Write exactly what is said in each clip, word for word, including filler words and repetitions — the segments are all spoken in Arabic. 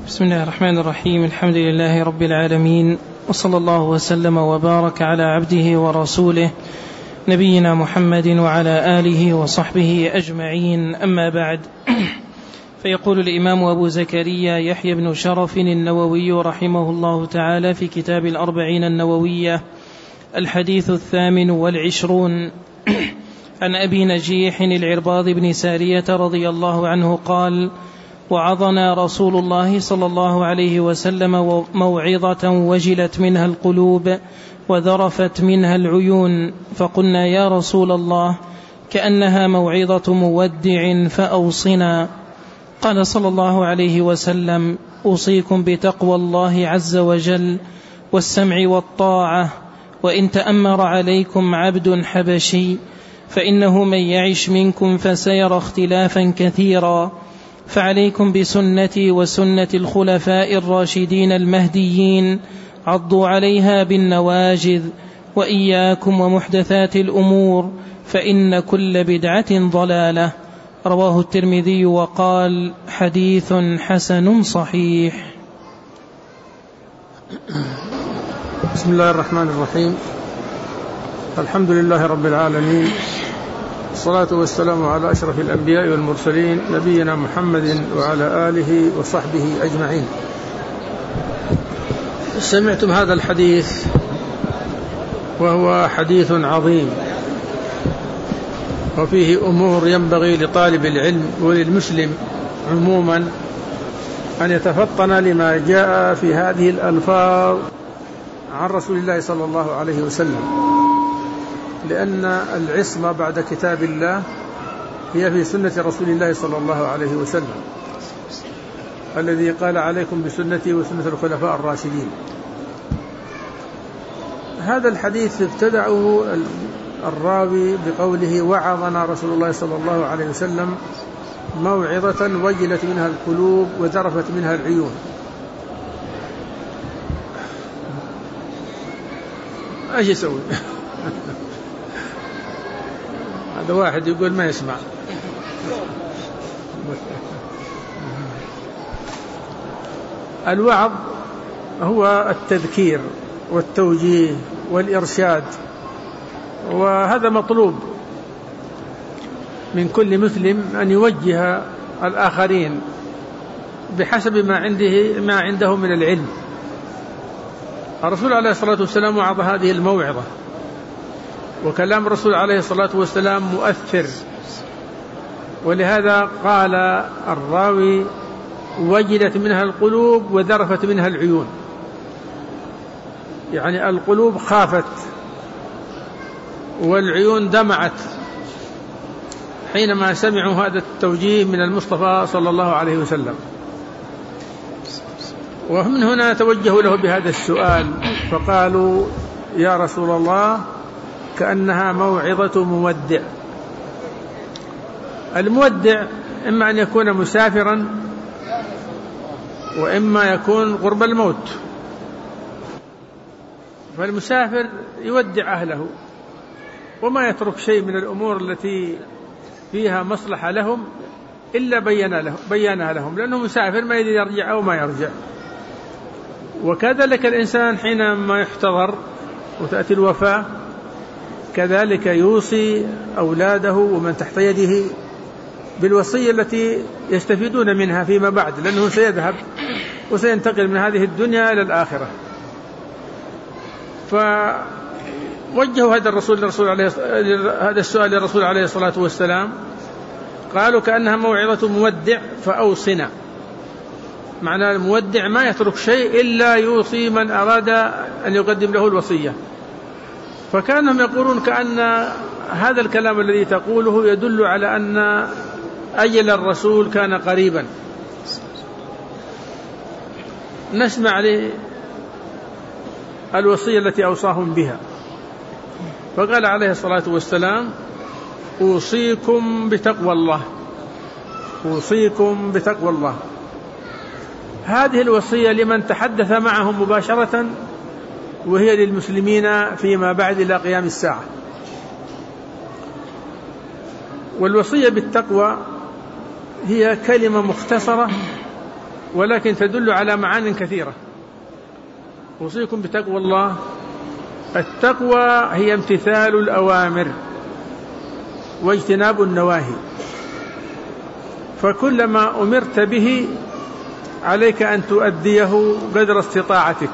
بسم الله الرحمن الرحيم. الحمد لله رب العالمين، وصلى الله وسلم وبارك على عبده ورسوله نبينا محمد وعلى آله وصحبه أجمعين، أما بعد. فيقول الإمام أبو زكريا يحيى بن شرف النووي رحمه الله تعالى في كتاب الأربعين النووية الحديث الثامن والعشرون عن أبي نجيح العرباض بن سارية رضي الله عنه قال: وعظنا رسول الله صلى الله عليه وسلم موعظة وجلت منها القلوب وذرفت منها العيون، فقلنا يا رسول الله كأنها موعظة مودع فأوصنا. قال صلى الله عليه وسلم: أوصيكم بتقوى الله عز وجل والسمع والطاعة، وإن تأمر عليكم عبد حبشي فإنه من يعش منكم فسيرى اختلافا كثيرا، فعليكم بسنتي وسنة الخلفاء الراشدين المهديين، عضوا عليها بالنواجذ، وإياكم ومحدثات الأمور فإن كل بدعة ضلالة. رواه الترمذي وقال: حديث حسن صحيح. بسم الله الرحمن الرحيم. الحمد لله رب العالمين، الصلاة والسلام على أشرف الأنبياء والمرسلين نبينا محمد وعلى آله وصحبه أجمعين. سمعتم هذا الحديث، وهو حديث عظيم، وفيه أمور ينبغي لطالب العلم وللمسلم عموما أن يتفطن لما جاء في هذه الألفاظ عن رسول الله صلى الله عليه وسلم، لأن العصمة بعد كتاب الله هي في سنة رسول الله صلى الله عليه وسلم، الذي قال: عليكم بسنتي وسنة الخلفاء الراشدين. هذا الحديث ابتدعه الراوي بقوله: وعظنا رسول الله صلى الله عليه وسلم موعظة وجلت منها القلوب وذرفت منها العيون. ايش يسوي؟ هذا واحد يقول ما يسمع. الوعظ هو التذكير والتوجيه والإرشاد، وهذا مطلوب من كل مسلم أن يوجه الآخرين بحسب ما عنده ما عنده من العلم. الرسول عليه الصلاة والسلام وعظ هذه الموعظة، وكلام الرسول عليه الصلاة والسلام مؤثر، ولهذا قال الراوي: وجلت منها القلوب وذرفت منها العيون، يعني القلوب خافت والعيون دمعت حينما سمعوا هذا التوجيه من المصطفى صلى الله عليه وسلم. ومن هنا توجهوا له بهذا السؤال، فقالوا: يا رسول الله كأنها موعظة مودع. المودع إما أن يكون مسافرا، وإما يكون قرب الموت. فالمسافر يودع أهله وما يترك شيء من الأمور التي فيها مصلحة لهم إلا بيانها لهم، لأنه مسافر ما يدري يرجع أو ما يرجع. وكذلك الإنسان حينما يحتضر وتأتي الوفاة كذلك يوصي أولاده ومن تحت يده بالوصية التي يستفيدون منها فيما بعد، لأنه سيذهب وسينتقل من هذه الدنيا إلى الآخرة. فوجهوا هذا الرسول الرسول عليه هذا السؤال للرسول عليه الصلاة والسلام، قالوا: كأنها موعظة مودع فأوصنا. معنى المودع ما يترك شيء إلا يوصي من أراد أن يقدم له الوصية. فكانهم يقولون كأن هذا الكلام الذي تقوله يدل على أن أجل الرسول كان قريبا. نسمع الوصية التي أوصاهم بها. فقال عليه الصلاة والسلام: أوصيكم بتقوى الله، أوصيكم بتقوى الله. هذه الوصية لمن تحدث معهم مباشرة، وهي للمسلمين فيما بعد إلى قيام الساعة. والوصية بالتقوى هي كلمة مختصرة ولكن تدل على معان كثيرة. أوصيكم بتقوى الله. التقوى هي امتثال الأوامر واجتناب النواهي، فكلما أمرت به عليك أن تؤديه قدر استطاعتك،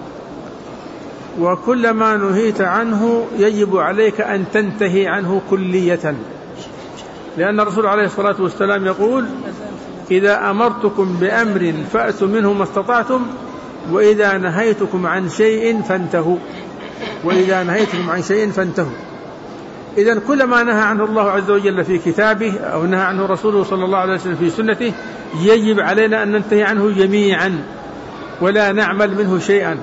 وكلما نهيت عنه يجب عليك أن تنتهي عنه كلية، لأن الرسول عليه الصلاة والسلام يقول: إذا أمرتكم بأمر فأتوا منه ما استطعتم، وإذا نهيتكم عن شيء فانتهوا وإذا نهيتكم عن شيء فانتهوا. إذن كل ما نهى عنه الله عز وجل في كتابه أو نهى عنه رسوله صلى الله عليه وسلم في سنته يجب علينا أن ننتهي عنه جميعا ولا نعمل منه شيئا.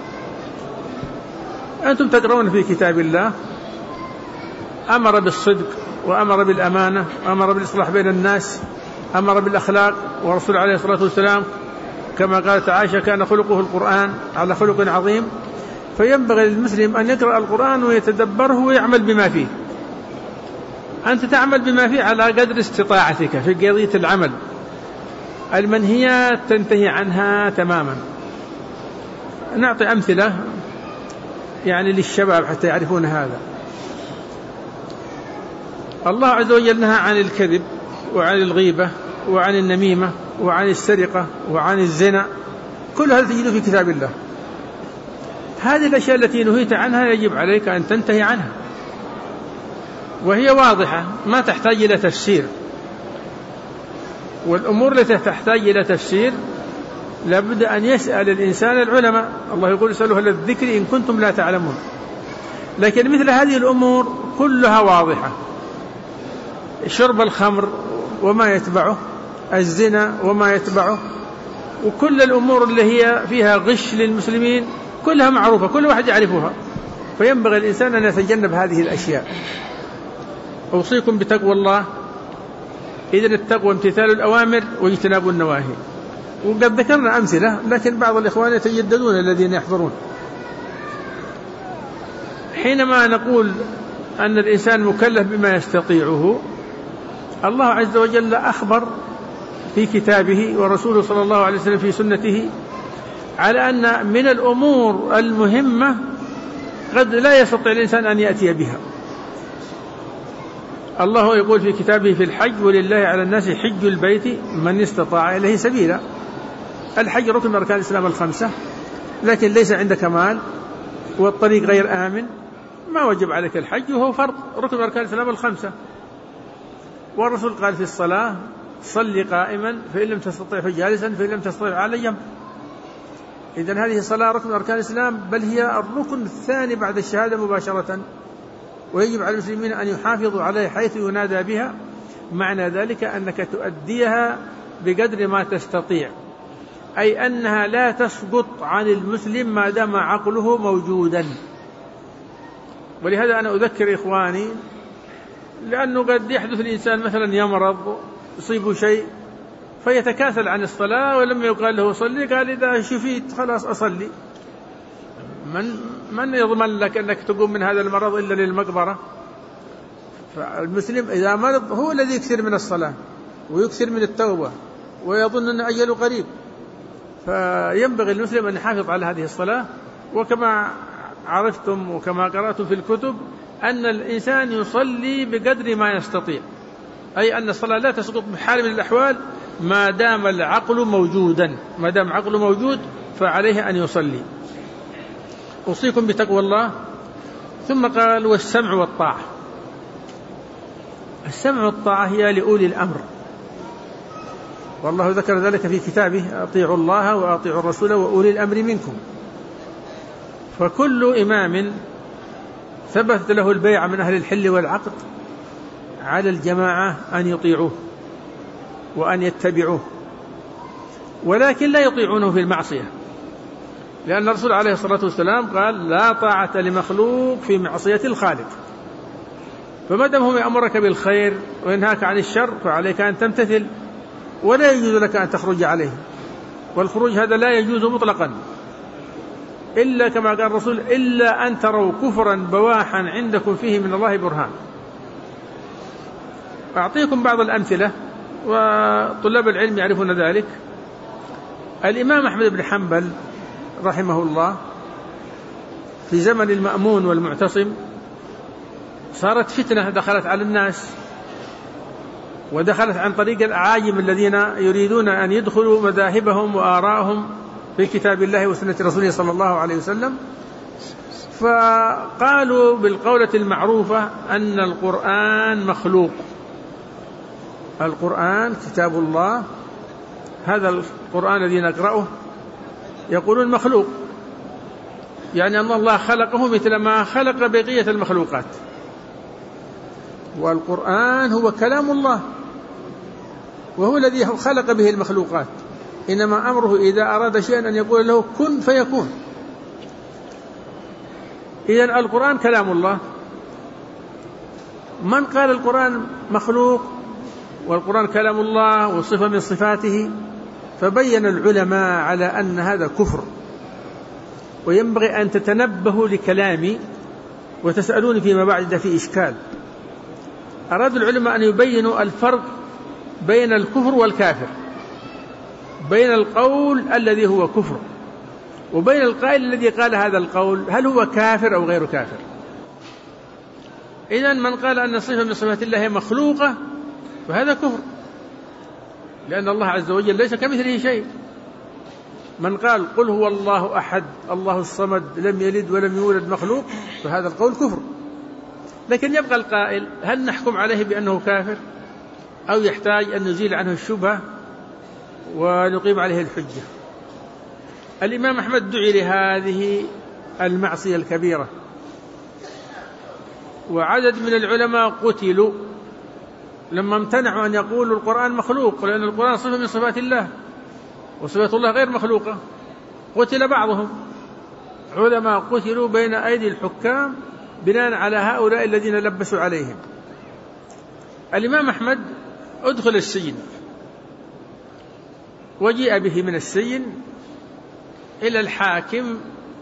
أنتم تقرؤون في كتاب الله أمر بالصدق وأمر بالأمانة وأمر بالإصلاح بين الناس، أمر بالأخلاق، ورسول عليه الصلاة والسلام كما قالت عائشة كان خلقه القرآن على خلق عظيم. فينبغي للمسلم أن يقرأ القرآن ويتدبره ويعمل بما فيه. أنت تعمل بما فيه على قدر استطاعتك في قضية العمل. المنهيات تنتهي عنها تماما. نعطي أمثلة يعني للشباب حتى يعرفون هذا. الله عز وجل نهى عن الكذب وعن الغيبة وعن النميمة وعن السرقة وعن الزنا، كل هذا تجده في كتاب الله. هذه الأشياء التي نهيت عنها يجب عليك أن تنتهي عنها، وهي واضحة ما تحتاج إلى تفسير. والأمور التي تحتاج إلى تفسير لابد أن يسأل الإنسان العلماء. الله يقول: اسألوا أهل الذكر إن كنتم لا تعلمون. لكن مثل هذه الأمور كلها واضحة: شرب الخمر وما يتبعه، الزنا وما يتبعه، وكل الأمور اللي هي فيها غش للمسلمين كلها معروفة، كل واحد يعرفها. فينبغي الإنسان أن يتجنب هذه الأشياء. أوصيكم بتقوى الله. إذن التقوى امتثال الأوامر واجتناب النواهي. وقد ذكرنا أمثلة، لكن بعض الإخوان يتجددون الذين يحضرون. حينما نقول أن الإنسان مكلف بما يستطيعه، الله عز وجل أخبر في كتابه ورسوله صلى الله عليه وسلم في سنته على أن من الأمور المهمة قد لا يستطيع الإنسان أن يأتي بها. الله يقول في كتابه في الحج: ولله على الناس حج البيت من استطاع إليه سبيلا. الحج ركن من أركان الإسلام الخمسة، لكن ليس عندك مال والطريق غير آمن ما وجب عليك الحج، وهو فرض ركن من أركان الإسلام الخمسة. والرسول قال في الصلاة: صل قائما فإن لم تستطع فجالسا فإن لم تستطع على جنب. إذن هذه الصلاة ركن من أركان الإسلام، بل هي الركن الثاني بعد الشهادة مباشرة، ويجب على المسلمين أن يحافظوا عليه حيث ينادى بها. معنى ذلك أنك تؤديها بقدر ما تستطيع، أي أنها لا تسقط عن المسلم ما دام عقله موجودا. ولهذا أنا أذكر إخواني، لأنه قد يحدث الإنسان مثلا يمرض يصيبه شيء فيتكاسل عن الصلاة، ولما يقال له صلي قال: إذا شفيت خلاص أصلي. من من يضمن لك أنك تقوم من هذا المرض إلا للمقبرة؟ فالمسلم إذا مرض هو الذي يكثر من الصلاة ويكثر من التوبة ويظن أن أجله قريب. فينبغي المسلم أن يحافظ على هذه الصلاة. وكما عرفتم وكما قرأتم في الكتب أن الإنسان يصلي بقدر ما يستطيع، أي أن الصلاة لا تسقط بحال من الأحوال ما دام العقل موجودا. ما دام عقله موجود فعليه أن يصلي. أوصيكم بتقوى الله. ثم قال: والسمع والطاعة. السمع والطاعة هي لأولي الأمر، والله ذكر ذلك في كتابه: أطيعوا الله وأطيعوا الرسول وأولي الأمر منكم. فكل إمام ثبت له البيعة من أهل الحل والعقد على الجماعة أن يطيعوه وأن يتبعوه، ولكن لا يطيعونه في المعصية، لأن الرسول عليه الصلاة والسلام قال: لا طاعة لمخلوق في معصية الخالق. فما دام هو يأمرك بالخير وينهاك عن الشر فعليك أن تمتثل، ولا يجوز لك أن تخرج عليه. والخروج هذا لا يجوز مطلقا، إلا كما قال الرسول: إلا أن تروا كفرا بواحا عندكم فيه من الله برهان. أعطيكم بعض الأمثلة وطلاب العلم يعرفون ذلك. الإمام أحمد بن حنبل رحمه الله في زمن المأمون والمعتصم صارت فتنة دخلت على الناس، ودخلت عن طريق الأعاجم الذين يريدون أن يدخلوا مذاهبهم وآراءهم في كتاب الله وسنة رسوله صلى الله عليه وسلم. فقالوا بالقولة المعروفة أن القرآن مخلوق، القرآن كتاب الله، هذا القرآن الذي نقرأه يقولون مخلوق، يعني أن الله خلقه مثل ما خلق بقية المخلوقات، والقرآن هو كلام الله وهو الذي خلق به المخلوقات، إنما أمره إذا أراد شيئا أن يقول له كن فيكون. إذن القرآن كلام الله. من قال القرآن مخلوق والقرآن كلام الله وصفة من صفاته، فبين العلماء على أن هذا كفر، وينبغي أن تتنبهوا لكلامي وتسألوني فيما بعد في إشكال. أراد العلماء أن يبينوا الفرق بين الكفر والكافر، بين القول الذي هو كفر وبين القائل الذي قال هذا القول هل هو كافر أو غير كافر. إذن من قال أن صفة من صفات الله مخلوقة فهذا كفر، لأن الله عز وجل ليس كمثله شيء. من قال قل هو الله أحد الله الصمد لم يلد ولم يولد مخلوق فهذا القول كفر. لكن يبقى القائل هل نحكم عليه بأنه كافر أو يحتاج أن نزيل عنه الشبهة ونقيم عليه الحجة. الإمام أحمد دعي لهذه المعصية الكبيرة، وعدد من العلماء قتلوا لما امتنعوا أن يقولوا القرآن مخلوق، لأن القرآن صفة من صفات الله وصفات الله غير مخلوقة. قتل بعضهم، علماء قتلوا بين أيدي الحكام بناء على هؤلاء الذين لبسوا عليهم. الإمام أحمد أدخل السجن، وجيء به من السجن إلى الحاكم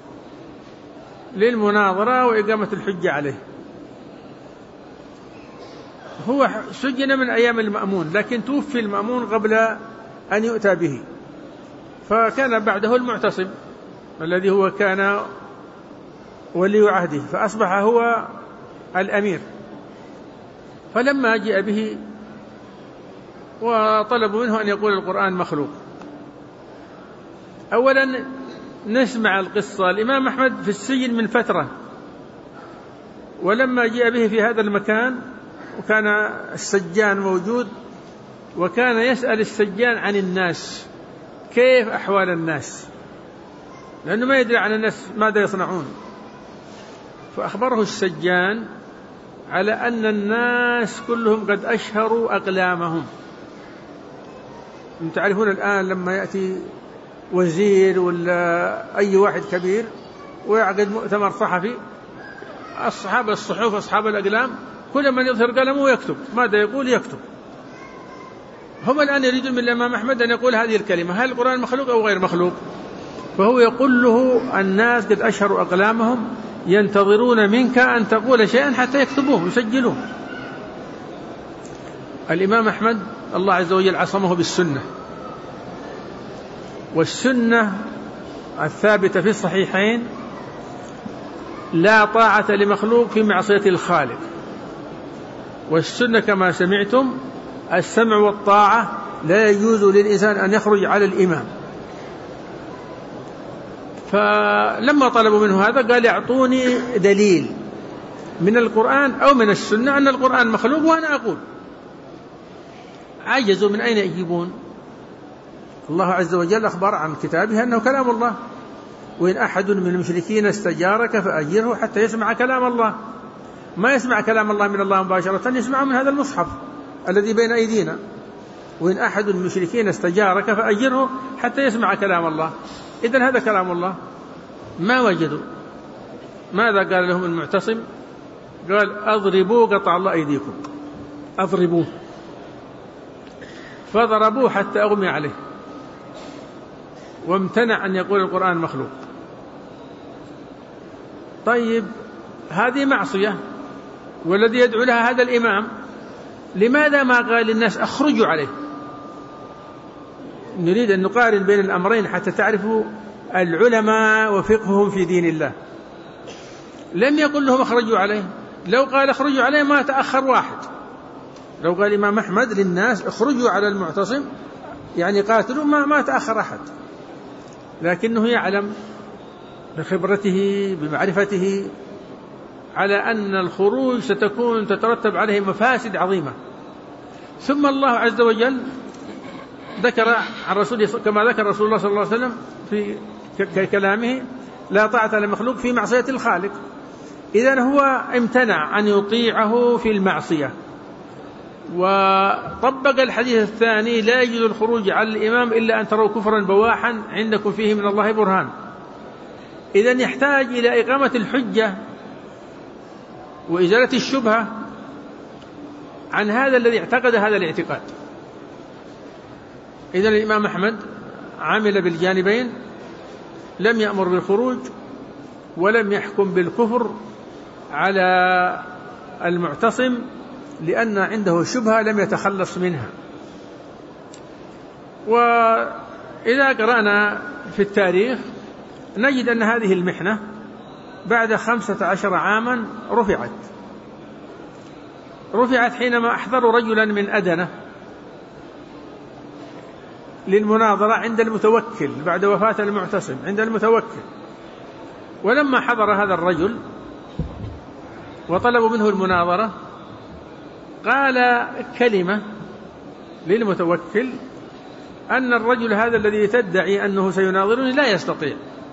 للمناظرة وإقامة الحجة عليه. هو سجن من أيام المأمون، لكن توفي المأمون قبل أن يؤتى به، فكان بعده المعتصم الذي هو كان ولي عهده، فأصبح هو الأمير. فلما جاء به وطلبوا منه أن يقول القرآن مخلوق، أولا نسمع القصة. الإمام أحمد في السجن من فترة، ولما جاء به في هذا المكان وكان السجان موجود، وكان يسأل السجان عن الناس كيف أحوال الناس، لأنه ما يدري عن الناس ماذا يصنعون. فأخبره السجان على أن الناس كلهم قد أشهروا أقلامهم. أنتم تعرفون الآن لما يأتي وزير ولا أي واحد كبير ويعقد مؤتمر صحفي، أصحاب الصحف أصحاب الأقلام كل من يظهر قلمه ويكتب ماذا يقول يكتب. هم الآن يريدون من الإمام أحمد أن يقول هذه الكلمة، هل القرآن مخلوق أو غير مخلوق؟ فهو يقول له الناس قد أشهروا أقلامهم ينتظرون منك أن تقول شيئا حتى يكتبوه ويسجلوه. الإمام أحمد الله عز وجل عصمه بالسنة، والسنة الثابتة في الصحيحين لا طاعة لمخلوق في معصية الخالق، والسنة كما سمعتم السمع والطاعة لا يجوز للإنسان أن يخرج على الإمام. فلما طلبوا منه هذا قال يعطوني دليل من القرآن أو من السنة أن القرآن مخلوق وأنا أقول. عجزوا من أين يجيبون؟ الله عز وجل أخبر عن كتابه أنه كلام الله، وإن أحد من المشركين استجارك فأجره حتى يسمع كلام الله. ما يسمع كلام الله من الله مباشرة، يسمع من هذا المصحف الذي بين أيدينا. وإن أحد من المشركين استجارك فأجره حتى يسمع كلام الله. إذن هذا كلام الله. ما وجدوا. ماذا قال لهم المعتصم؟ قال أضربوا قطع الله أيديكم، أضربوه. فضربوه حتى أغمي عليه، وامتنع أن يقول القرآن مخلوق. طيب هذه معصية والذي يدعو لها هذا الإمام، لماذا ما قال للناس أخرجوا عليه؟ نريد أن نقارن بين الأمرين حتى تعرفوا العلماء وفقههم في دين الله. لم يقل لهم اخرجوا عليه، لو قال اخرجوا عليه ما تأخر واحد. لو قال الإمام أحمد للناس اخرجوا على المعتصم يعني قاتلوا ما, ما تأخر أحد، لكنه يعلم بخبرته بمعرفته على أن الخروج ستكون تترتب عليه مفاسد عظيمة. ثم الله عز وجل ذكر عن رسوله كما ذكر رسول الله صلى الله عليه وسلم في كلامه لا طاعة لمخلوق في معصية الخالق. إذن هو امتنع أن يطيعه في المعصية، وطبق الحديث الثاني لا يجوز الخروج على الإمام إلا أن تروا كفرا بواحا عندكم فيه من الله برهان. إذن يحتاج إلى إقامة الحجة وإزالة الشبهة عن هذا الذي اعتقد هذا الاعتقاد. إذن الإمام أحمد عمل بالجانبين، لم يأمر بالخروج ولم يحكم بالكفر على المعتصم لأن عنده شبهة لم يتخلص منها. وإذا قرأنا في التاريخ نجد أن هذه المحنة بعد خمسة عشر عاما رفعت رفعت حينما أحضروا رجلا من أدنة للمناظرة عند المتوكل بعد وفاة المعتصم عند المتوكل. ولما حضر هذا الرجل وطلبوا منه المناظرة قال كلمة للمتوكل أن الرجل هذا الذي تدعي أنه سيناظرني لا يستطيع.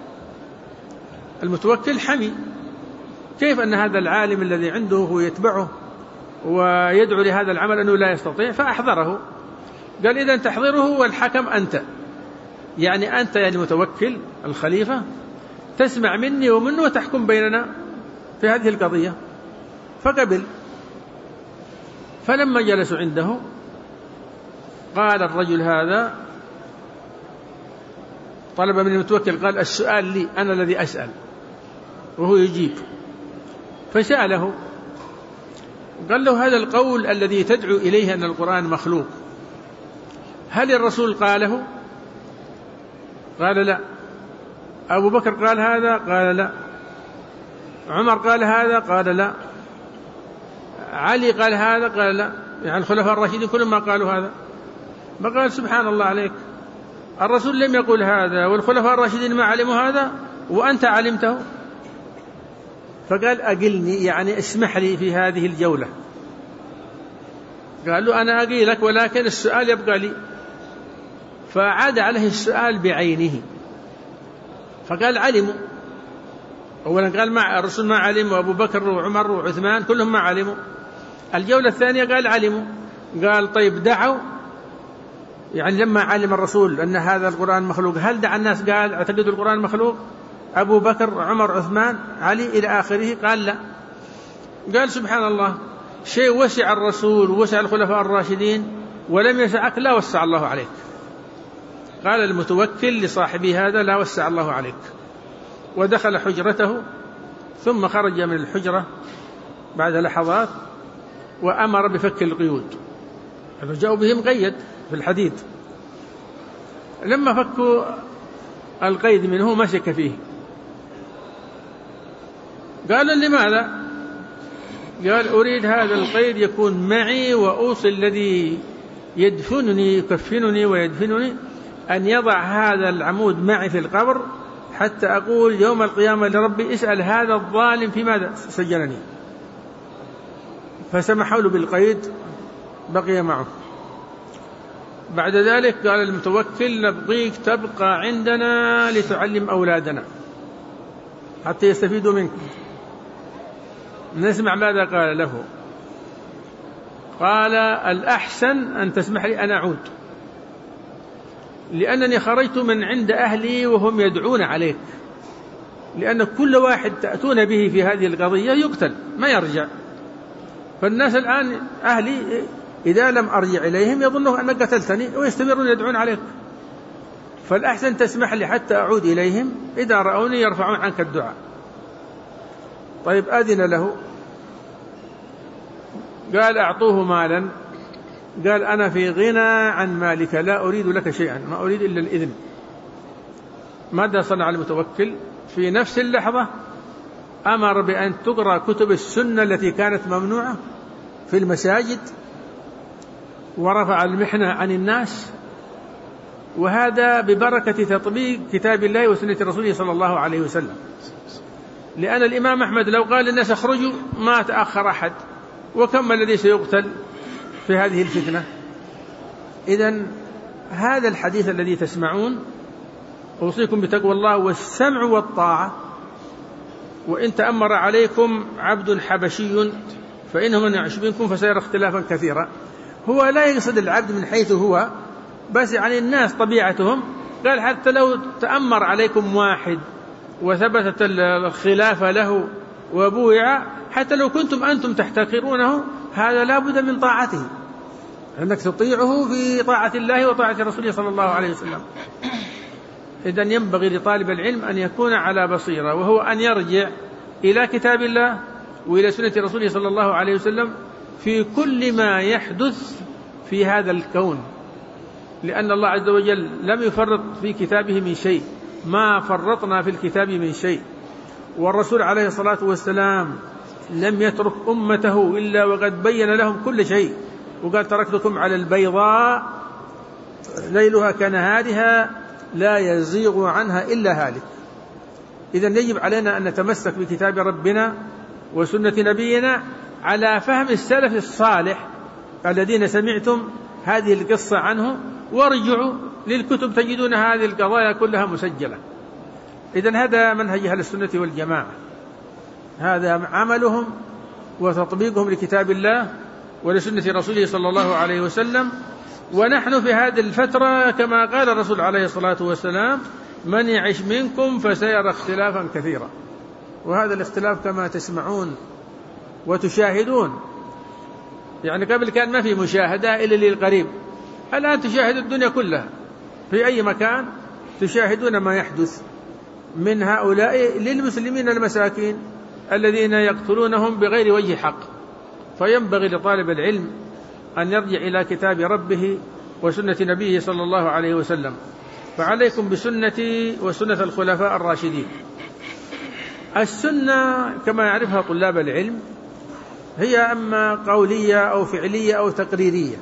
المتوكل حمي، كيف أن هذا العالم الذي عنده هو يتبعه ويدعو لهذا العمل أنه لا يستطيع؟ فأحضره، قال إذن تحضره والحكم أنت، يعني أنت يا المتوكل الخليفة تسمع مني ومنه وتحكم بيننا في هذه القضية. فقبل. فلما جلسوا عنده قال الرجل هذا طلب من المتوكل قال السؤال لي أنا الذي أسأل وهو يجيب. فسأله قال له هذا القول الذي تدعو إليه أن القرآن مخلوق هل الرسول قاله؟ قال لا. أبو بكر قال هذا؟ قال لا. عمر قال هذا؟ قال لا. علي قال هذا؟ قال لا. يعني الخلفاء الراشدين كلهم ما قالوا هذا. فقال سبحان الله عليك، الرسول لم يقل هذا والخلفاء الراشدين ما علموا هذا وأنت علمته. فقال أقلني، يعني اسمح لي في هذه الجولة. قال له أنا أقيلك ولكن السؤال يبقى لي. فعاد عليه السؤال بعينه فقال علموا. أولا قال مع الرسول ما علم، وأبو بكر وعمر وعثمان كلهم ما علموا. الجولة الثانية قال علموا. قال طيب دعوا، يعني لما علم الرسول أن هذا القرآن مخلوق هل دعا الناس قال اعتقدوا القرآن مخلوق؟ أبو بكر عمر عثمان علي إلى آخره؟ قال لا. قال سبحان الله، شيء وسع الرسول ووسع الخلفاء الراشدين ولم يسعك لا وسع الله عليك. قال المتوكل لصاحبه هذا لا وسع الله عليك. ودخل حجرته ثم خرج من الحجرة بعد لحظات وأمر بفك القيود. جاءوا به مقيد في الحديد، لما فكوا القيد منه مسك فيه. قال لماذا؟ قال أريد هذا القيد يكون معي وأوصي الذي يدفنني يكفنني ويدفنني أن يضع هذا العمود معي في القبر حتى أقول يوم القيامة لربي اسأل هذا الظالم في ماذا سجنني. فسمحوا له بالقيد بقي معه. بعد ذلك قال المتوكل نبغيك تبقى عندنا لتعلم أولادنا حتى يستفيدوا منك. نسمع ماذا قال له. قال الأحسن أن تسمح لي أن أعود، لأنني خرجت من عند أهلي وهم يدعون عليك، لأن كل واحد تأتون به في هذه القضية يقتل ما يرجع. فالناس الآن أهلي إذا لم أرجع إليهم يظنوا أنك قتلتني ويستمرون يدعون عليك، فالأحسن تسمح لي حتى أعود إليهم، إذا رأوني يرفعون عنك الدعاء. طيب أذن له. قال أعطوه مالا قال أنا في غنى عن مالك لا أريد لك شيئا، ما أريد إلا الإذن. ماذا صنع المتوكل؟ في نفس اللحظة أمر بأن تقرأ كتب السنة التي كانت ممنوعة في المساجد، ورفع المحنة عن الناس، وهذا ببركة تطبيق كتاب الله وسنة رسوله صلى الله عليه وسلم. لأن الإمام أحمد لو قال للناس اخرجوا ما تأخر أحد، وكم الذي سيقتل في هذه الفتنة. إذن هذا الحديث الذي تسمعون أوصيكم بتقوى الله والسمع والطاعة، وإن تأمر عليكم عبد حبشي فإنه من يعش منكم فسيرى اختلافا كثيرا. هو لا يقصد العبد من حيث هو، بس يعني الناس طبيعتهم. قال حتى لو تأمر عليكم واحد وثبتت الخلافة له وبويع، حتى لو كنتم أنتم تحتقرونه، هذا لا بد من طاعته، أنك تطيعه في طاعة الله وطاعة رسوله صلى الله عليه وسلم. إذن ينبغي لطالب العلم أن يكون على بصيرة، وهو أن يرجع إلى كتاب الله وإلى سنة رسوله صلى الله عليه وسلم في كل ما يحدث في هذا الكون، لأن الله عز وجل لم يفرط في كتابه من شيء، ما فرطنا في الكتاب من شيء. والرسول عليه الصلاة والسلام لم يترك أمته إلا وقد بين لهم كل شيء، وقال تركتكم على البيضاء ليلها كنهارها لا يزيغ عنها إلا هالك. إذن يجب علينا أن نتمسك بكتاب ربنا وسنة نبينا على فهم السلف الصالح الذين سمعتم هذه القصة عنه، وارجعوا للكتب تجدون هذه القضايا كلها مسجلة. إذن هذا منهج أهل السنة والجماعة، هذا عملهم وتطبيقهم لكتاب الله ولسنة رسوله صلى الله عليه وسلم. ونحن في هذه الفترة كما قال الرسول عليه الصلاة والسلام من يعش منكم فسيرى اختلافا كثيرا، وهذا الاختلاف كما تسمعون وتشاهدون. يعني قبل كان ما في مشاهدة إلا للقريب، الآن تشاهد الدنيا كلها في أي مكان، تشاهدون ما يحدث من هؤلاء للمسلمين المساكين الذين يقتلونهم بغير وجه حق. فينبغي لطالب العلم أن يرجع إلى كتاب ربه وسنة نبيه صلى الله عليه وسلم. فعليكم بسنتي وسنة الخلفاء الراشدين. السنة كما يعرفها طلاب العلم هي أما قولية أو فعلية أو تقريرية،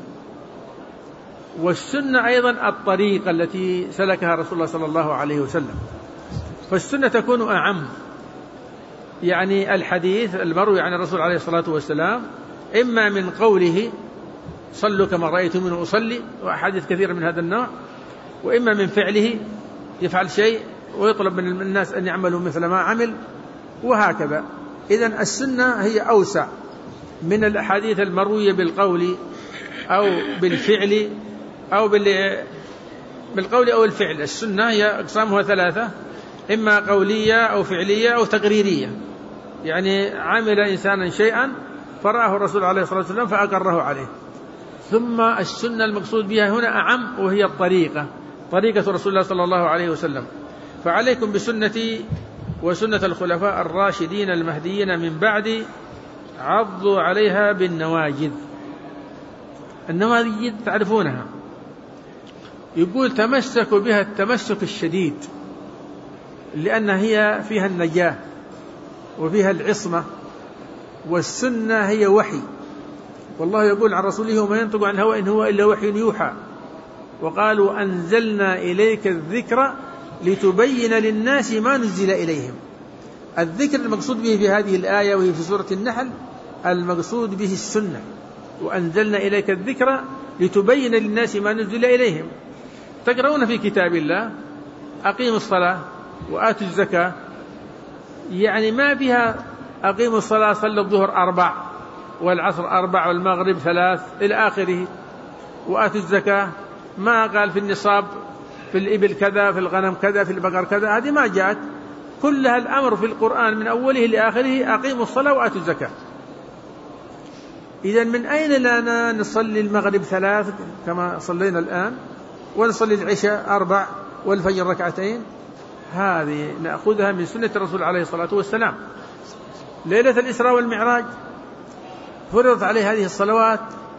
والسنة أيضا الطريقة التي سلكها رسول الله صلى الله عليه وسلم. فالسنة تكون أعم، يعني الحديث المروي عن الرسول عليه الصلاة والسلام إما من قوله صلوا كما رأيتم أصلي وأحاديث كثيرة من هذا النوع، وإما من فعله يفعل شيء ويطلب من الناس أن يعملوا مثل ما عمل، وهكذا. إذن السنة هي أوسع من الأحاديث المروية بالقول أو بالفعل أو بالقول أو الفعل. السنة هي أقسامها ثلاثة، إما قولية أو فعلية أو تقريرية، يعني عمل إنسانا شيئا فرآه الرسول عليه الصلاة والسلام فأقره عليه. ثم السنة المقصود بها هنا أعم، وهي الطريقة، طريقة رسول الله صلى الله عليه وسلم. فعليكم بسنتي وسنة الخلفاء الراشدين المهديين من بعد عضوا عليها بالنواجذ. النواجذ تعرفونها، يقول تمسكوا بها التمسك الشديد، لأن هي فيها النجاة وفيها العصمة، والسنة هي وحي، والله يقول عن رسوله وما ينطق عن الهوى إن هو إلا وحي يوحى. وقالوا أنزلنا إليك الذكر لتبين للناس ما نزل إليهم. الذكر المقصود به في هذه الآية وهي في سورة النحل، المقصود به السنة. وأنزلنا إليك الذكر لتبين للناس ما نزل إليهم. تقرؤون في كتاب الله أقيموا الصلاة وآتوا الزكاة، يعني ما فيها أقيموا الصلاة صلوا الظهر أربع والعصر أربع والمغرب ثلاث إلى آخره، وآتوا الزكاة ما قال في النصاب في الإبل كذا في الغنم كذا في البقر كذا، هذه ما جاءت، كلها الأمر في القرآن من أوله لآخره أقيموا الصلاة وآتوا الزكاة. إذن من أين لنا نصلي المغرب ثلاث كما صلينا الآن، ونصلي العشاء أربع والفجر ركعتين؟ هذه نأخذها من سنة الرسول عليه الصلاة والسلام. ليلة الإسراء والمعراج فرضت عليه هذه الصلوات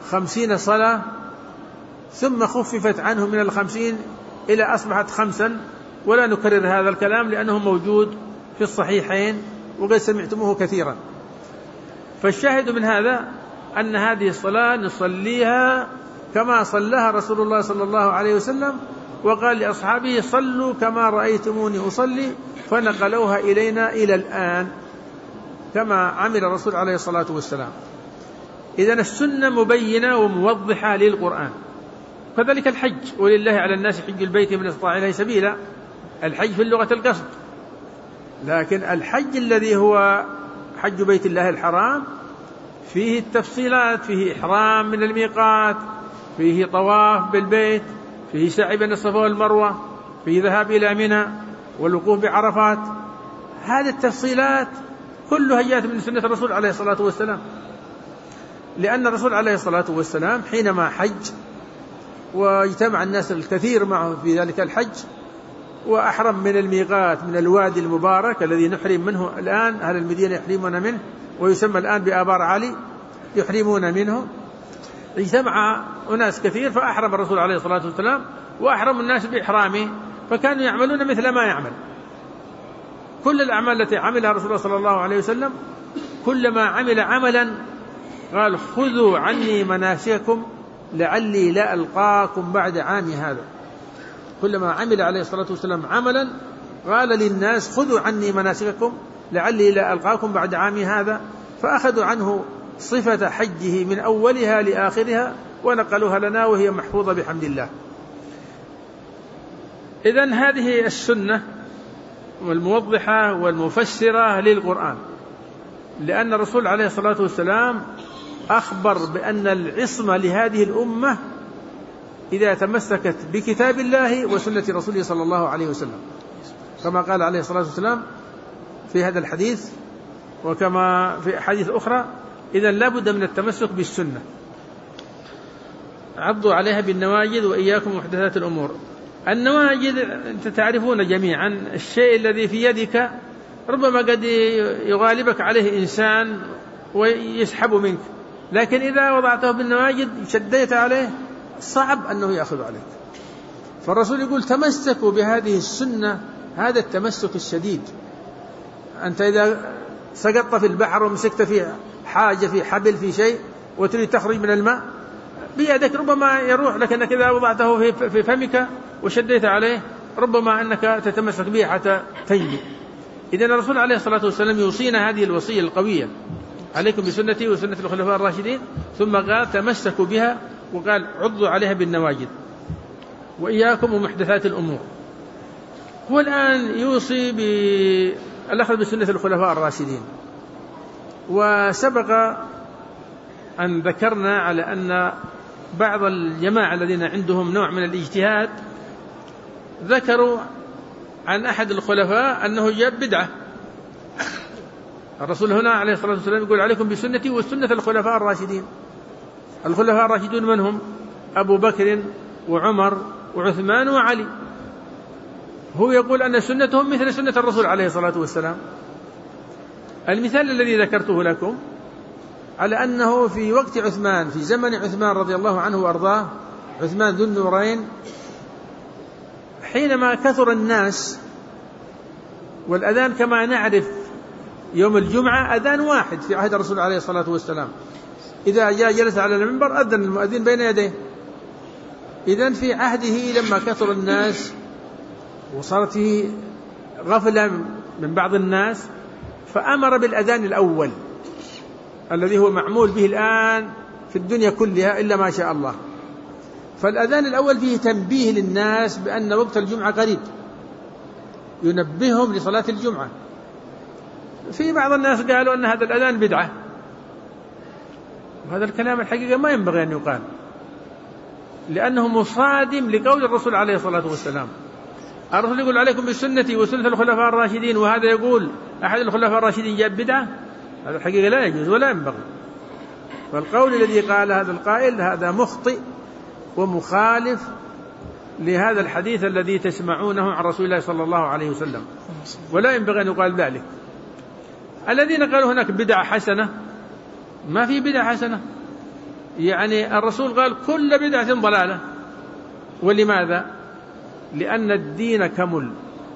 خمسين صلاة ثم خففت عنه من الخمسين إلى أصبحت خمسا، ولا نكرر هذا الكلام لأنه موجود في الصحيحين وقد سمعتموه كثيرا. فالشاهد من هذا أن هذه الصلاة نصليها كما صلىها رسول الله صلى الله عليه وسلم، وقال لأصحابه صلوا كما رأيتموني أصلي، فنقلوها إلينا إلى الآن كما عمل الرسول عليه الصلاة والسلام. إذن السنة مبينة وموضحة للقرآن. كذلك الحج، ولله على الناس حج البيت من استطاع إليه سبيلا، الحج في اللغة القصد، لكن الحج الذي هو حج بيت الله الحرام فيه التفصيلات، فيه إحرام من الميقات، فيه طواف بالبيت، فيه سعي بين الصفا والمروة، فيه ذهاب إلى منى والوقوف بعرفات. هذه التفصيلات كلها جاءت من سنة الرسول عليه الصلاة والسلام، لأن الرسول عليه الصلاة والسلام حينما حج واجتمع الناس الكثير معه في ذلك الحج وأحرم من الميقات من الوادي المبارك الذي نحرم منه الآن، أهل المدينة يحرمون منه ويسمى الآن بآبار علي يحرمون منه. اجتمع أناس كثير فأحرم الرسول عليه الصلاة والسلام وأحرم الناس بإحرامه، فكانوا يعملون مثل ما يعمل. كل الأعمال التي عملها رسول الله صلى الله عليه وسلم كلما عمل عملا قال خذوا عني مناسككم لعلي لا ألقاكم بعد عامي هذا. كلما عمل عليه الصلاة والسلام عملا قال للناس خذوا عني مناسككم لعلي لا ألقاكم بعد عامي هذا، فأخذوا عنه صفة حجه من أولها لآخرها ونقلوها لنا وهي محفوظة بحمد الله. إذن هذه السنة والموضحة والمفسرة للقرآن، لأن الرسول عليه الصلاة والسلام أخبر بأن العصمة لهذه الأمة إذا تمسكت بكتاب الله وسنة رسوله صلى الله عليه وسلم، كما قال عليه الصلاة والسلام في هذا الحديث وكما في حديث أخرى: إذا لا بد من التمسك بالسنة، عضوا عليها بالنواجذ وإياكم محدثات الأمور. النواجذ أنت تعرفون جميعا الشيء الذي في يدك ربما قد يغالبك عليه إنسان ويسحب منك، لكن إذا وضعته بالنواجذ شديت عليه صعب أنه يأخذ عليك. فالرسول يقول تمسكوا بهذه السنة، هذا التمسك الشديد. أنت إذا سقطت في البحر ومسكت في حاجة في حبل في شيء وتريد تخرج من الماء بيدك ربما يروح، لكنك إذا وضعته في فمك وشديت عليه ربما أنك تتمسك به حتى تنجو. إذن الرسول عليه الصلاة والسلام يوصينا هذه الوصية القوية: عليكم بسنتي وسنة الخلفاء الراشدين، ثم قال تمسكوا بها وقال عضوا عليها بالنواجذ وإياكم ومحدثات الأمور. هو الآن يوصي بالأخذ بسنة الخلفاء الراشدين، وسبق أن ذكرنا على أن بعض الجماعة الذين عندهم نوع من الاجتهاد ذكروا عن أحد الخلفاء أنه جاب بدعة. الرسول هنا عليه الصلاة والسلام يقول عليكم بسنتي وسنة الخلفاء الراشدين. الخلفاء الراشدون من هم؟ أبو بكر وعمر وعثمان وعلي. هو يقول أن سنتهم مثل سنة الرسول عليه الصلاة والسلام. المثال الذي ذكرته لكم على أنه في وقت عثمان، في زمن عثمان رضي الله عنه وأرضاه، عثمان ذو النورين، حينما كثر الناس والأذان كما نعرف يوم الجمعة أذان واحد في عهد الرسول عليه الصلاة والسلام، إذا جاء جلس على المنبر أذن المؤذن بين يديه. إذن في عهده لما كثر الناس وصارت فيه غفلة من بعض الناس فأمر بالأذان الأول الذي هو معمول به الآن في الدنيا كلها إلا ما شاء الله. فالأذان الأول فيه تنبيه للناس بأن وقت الجمعة قريب، ينبههم لصلاة الجمعة. في بعض الناس قالوا أن هذا الأذان بدعة، وهذا الكلام الحقيقة ما ينبغي أن يقال، لأنه مصادم لقول الرسول عليه الصلاة والسلام. الرسول يقول عليكم بسنتي وسنة الخلفاء الراشدين، وهذا يقول أحد الخلفاء الراشدين جاب بدعة، هذا الحقيقة لا يجوز ولا ينبغي. فالقول الذي قال هذا القائل هذا مخطئ ومخالف لهذا الحديث الذي تسمعونه عن رسول الله صلى الله عليه وسلم، ولا ينبغي أن يقال ذلك. الذين قالوا هناك بدعة حسنة، ما في بدعة حسنة. يعني الرسول قال كل بدعة ضلالة. ولماذا؟ لأن الدين كمل،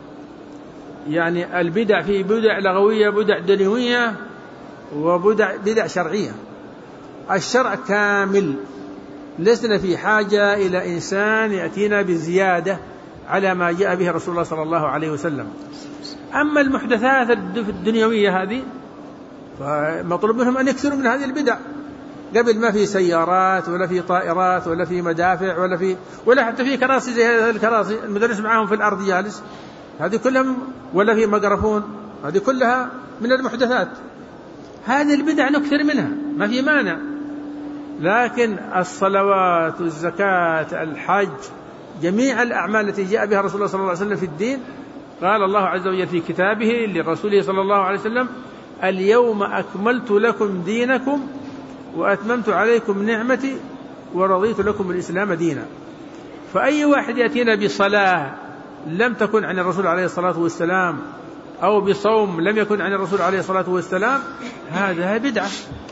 يعني البدع فيه بدع لغوية، بدع دنيوية، وبدع بدع شرعية. الشرع كامل، لسنا في حاجة إلى إنسان يأتينا بزيادة على ما جاء به رسول الله صلى الله عليه وسلم. أما المحدثات الدنيوية هذه فمطلوب منهم أن يكثروا من هذه البدع. قبل ما في سيارات ولا في طائرات ولا في مدافع ولا في ولا حتى في كراسي زي هذه الكراسي المدرس معاهم في الأرض جالس، هذه كلهم، ولا في ميكروفون، هذه كلها من المحدثات. هذه البدع نكثر منها ما في مانع، لكن الصلوات والزكاة الحج جميع الأعمال التي جاء بها رسول الله صلى الله عليه وسلم في الدين، قال الله عز وجل في كتابه لرسوله صلى الله عليه وسلم: اليوم أكملت لكم دينكم وأتممت عليكم نعمتي ورضيت لكم الإسلام دينا. فأي واحد يأتينا بصلاة لم تكن عن الرسول عليه الصلاة والسلام أو بصوم لم يكن عن الرسول عليه الصلاة والسلام، هذا بدعة.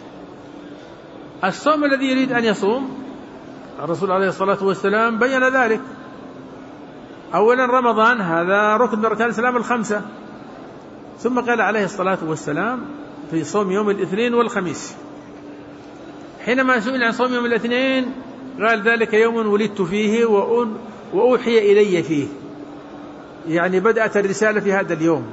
الصوم الذي يريد أن يصوم الرسول عليه الصلاة والسلام بيّن ذلك. أولا رمضان هذا ركن من أركان الإسلام الخمسة، ثم قال عليه الصلاة والسلام في صوم يوم الاثنين والخميس، حينما سئل عن صوم يوم الاثنين قال: ذلك يوم ولدت فيه وأوحي إلي فيه، يعني بدأت الرسالة في هذا اليوم.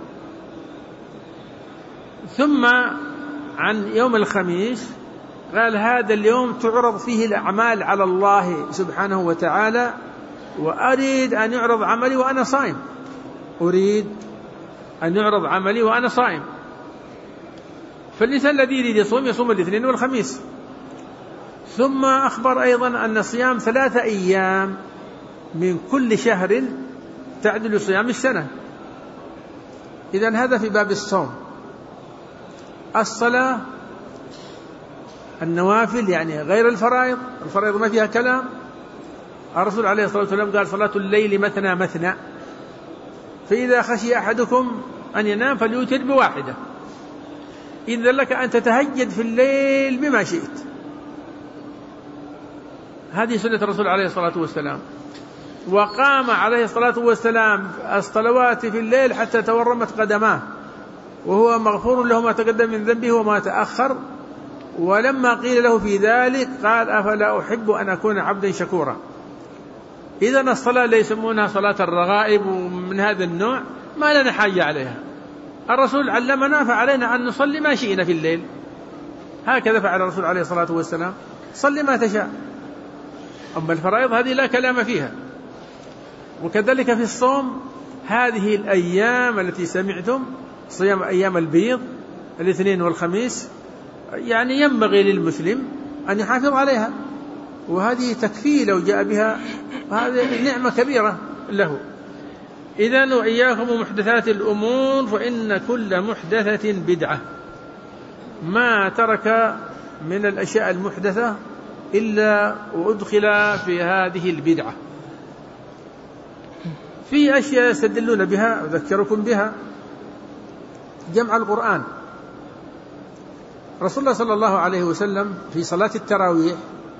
ثم عن يوم الخميس قال: هذا اليوم تعرض فيه الأعمال على الله سبحانه وتعالى، وأريد أن يعرض عملي وأنا صائم، أريد أن يعرض عملي وأنا صائم. فالإنسان الذي يريد يصوم يصوم الاثنين والخميس. ثم أخبر أيضا أن صيام ثلاثة أيام من كل شهر تعدل صيام السنة. إذن هذا في باب الصوم. الصلاة النوافل يعني غير الفرائض، الفرائض ما فيها كلام. الرسول عليه الصلاة والسلام قال: صلاة الليل مثنى مثنى، فإذا خشي أحدكم أن ينام فليوتر بواحدة. إذن لك أن تتهجد في الليل بما شئت. هذه سنة الرسول عليه الصلاة والسلام. وقام عليه الصلاة والسلام الصلوات في الليل حتى تورمت قدماه، وهو مغفور له ما تقدم من ذنبه وما تأخر. ولما قيل له في ذلك قال: أفلا أحب أن أكون عبدا شكورا. إذن الصلاة اللي يسمونها صلاة الرغائب ومن هذا النوع ما لنا حاجة عليها. الرسول علمنا فعلينا أن نصلي ما شئنا في الليل، هكذا فعل الرسول عليه الصلاة والسلام: صلي ما تشاء. أما الفرائض هذه لا كلام فيها. وكذلك في الصوم هذه الأيام التي سمعتم صيام أيام البيض الاثنين والخميس، يعني ينبغي للمسلم أن يحافظ عليها، وهذه تكفي لو جاء بها، هذه نعمة كبيرة له. إذن وإياكم محدثات الأمور فإن كل محدثة بدعة. ما ترك من الأشياء المحدثة إلا وأدخل في هذه البدعة. في أشياء يستدلون بها أذكركم بها: جمع القرآن. رسول الله صلى الله عليه وسلم في صلاة التراويح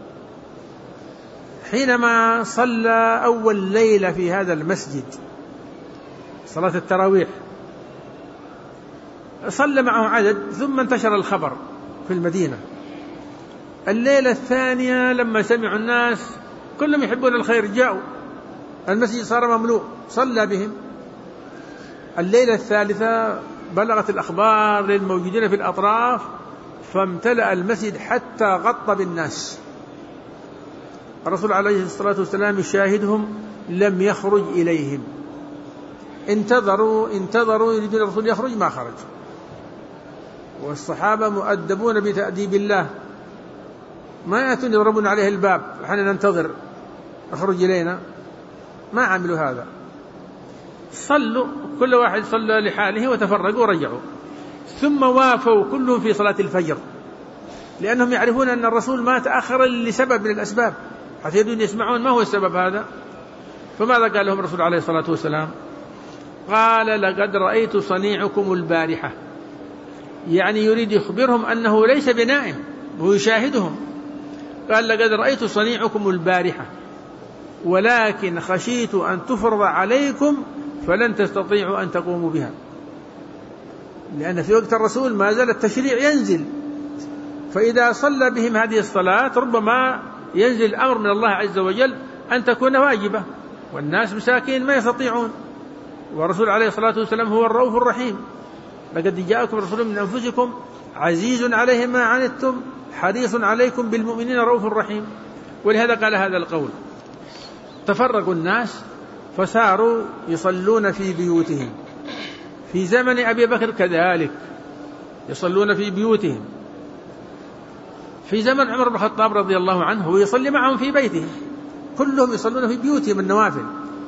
حينما صلى أول ليلة في هذا المسجد صلاة التراويح، صلى معه عدد، ثم انتشر الخبر في المدينة. الليلة الثانية لما سمعوا الناس كلهم يحبون الخير جاءوا، المسجد صار مملوء، صلى بهم. الليلة الثالثة بلغت الأخبار للموجودين في الأطراف فامتلأ المسجد حتى غطى بالناس. الرسول عليه الصلاة والسلام يشاهدهم لم يخرج إليهم، انتظروا انتظروا يريدون الرسول يخرج ما خرج. والصحابة مؤدبون بتأديب الله، ما يأتون يضربون عليه الباب حين ننتظر اخرج إلينا، ما عملوا هذا. صلوا كل واحد صلى لحاله وتفرقوا ورجعوا، ثم وافوا كلهم في صلاة الفجر، لأنهم يعرفون أن الرسول ما تأخر لسبب من الأسباب حتى يريدون يسمعون ما هو السبب هذا. فماذا قال لهم الرسول عليه الصلاة والسلام؟ قال: لقد رأيت صنيعكم البارحة، يعني يريد يخبرهم أنه ليس بنائم ويشاهدهم. قال لقد رأيت صنيعكم البارحة ولكن خشيت أن تفرض عليكم فلن تستطيعوا أن تقوموا بها، لأن في وقت الرسول ما زال التشريع ينزل، فإذا صلى بهم هذه الصلاة ربما ينزل الأمر من الله عز وجل أن تكون واجبة، والناس مساكين ما يستطيعون، والرسول عليه الصلاة والسلام هو الرؤوف الرحيم. لقد جاءكم رسول من أنفسكم عزيز عليه ما عنتم حريص عليكم بالمؤمنين رؤوف رحيم. ولهذا قال هذا القول. تفرقوا الناس فصاروا يصلون في بيوتهم، في زمن أبي بكر كذلك يصلون في بيوتهم، في زمن عمر بن الخطاب رضي الله عنه هو يصلي معهم في بيته، كلهم يصلون في بيوتهم النوافل.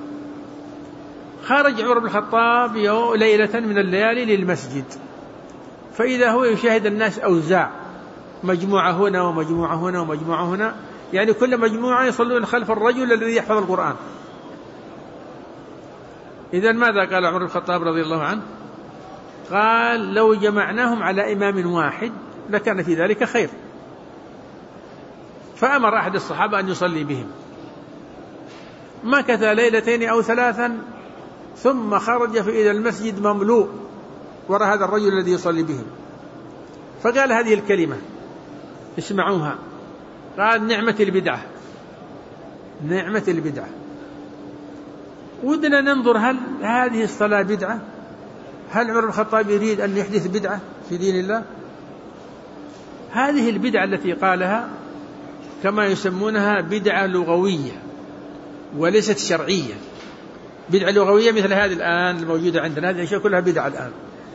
خرج عمر بن الخطاب ليلة من الليالي للمسجد، فإذا هو يشاهد الناس أوزاع، مجموعة هنا ومجموعة هنا ومجموعة هنا، يعني كل مجموعة يصلون خلف الرجل الذي يحفظ القرآن. إذن ماذا قال عمر بن الخطاب رضي الله عنه؟ قال لو جمعناهم على إمام واحد لكان في ذلك خير، فأمر أحد الصحابة أن يصلي بهم، مكث ليلتين أو ثلاثا ثم خرج فإذا المسجد مملوء وراء هذا الرجل الذي يصلي بهم، فقال هذه الكلمة اسمعوها، قال نعمة البدعة، نعمة البدعة. ودنا ننظر هل هذه الصلاة بدعة؟ هل عمر بن الخطاب يريد أن يحدث بدعة في دين الله؟ هذه البدعة التي قالها كما يسمونها بدعة لغوية وليست شرعية. بدعة لغوية مثل هذه الآن الموجودة عندنا، هذه الأشياء كلها بدعة الآن.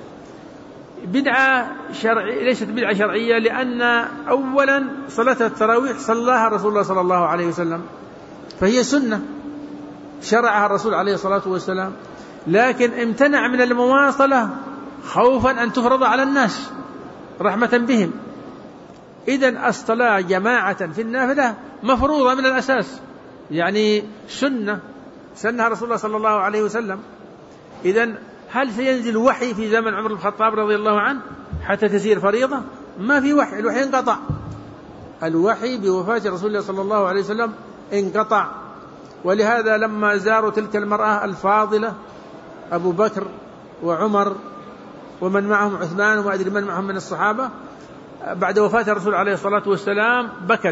بدعة شرعية ليست بدعة شرعية، لأن أولا صلاة التراويح صلاها رسول الله صلى الله عليه وسلم، فهي سنة شرعها الرسول عليه الصلاة والسلام، لكن امتنع من المواصلة خوفا أن تفرض على الناس رحمة بهم. إذن الصلاة جماعة في النافلة مفروضة من الأساس، يعني سنة سنها رسول الله صلى الله عليه وسلم. إذن هل سينزل وحي في زمن عمر بن الخطاب رضي الله عنه حتى تسير فريضة؟ ما في وحي، الوحي انقطع، الوحي بوفاة رسول الله صلى الله عليه وسلم انقطع. ولهذا لما زاروا تلك المرأة الفاضلة أبو بكر وعمر ومن معهم عثمان وما أدري من معهم من الصحابة بعد وفاة الرسول عليه الصلاة والسلام بكت،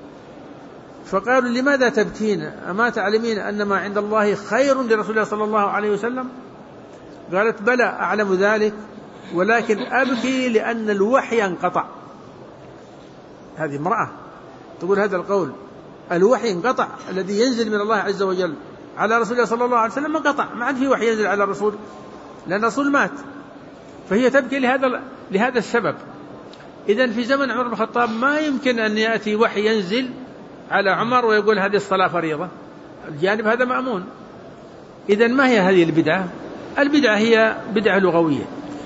فقالوا لماذا تبكين؟ أما تعلمين أن ما عند الله خير لرسول الله صلى الله عليه وسلم؟ قالت بلى أعلم ذلك، ولكن أبكي لأن الوحي انقطع. هذه امرأة تقول هذا القول، الوحي انقطع الذي ينزل من الله عز وجل على رسول الله صلى الله عليه وسلم انقطع، ما عاد في وحي ينزل على الرسول لأن الرسول مات، فهي تبكي لهذا لهذا السبب. إذن في زمن عمر بن الخطاب ما يمكن أن يأتي وحي ينزل على عمر ويقول هذه الصلاة فريضة، الجانب هذا مأمون. إذن ما هي هذه البدعة؟ البدعة هي بدعة لغوية،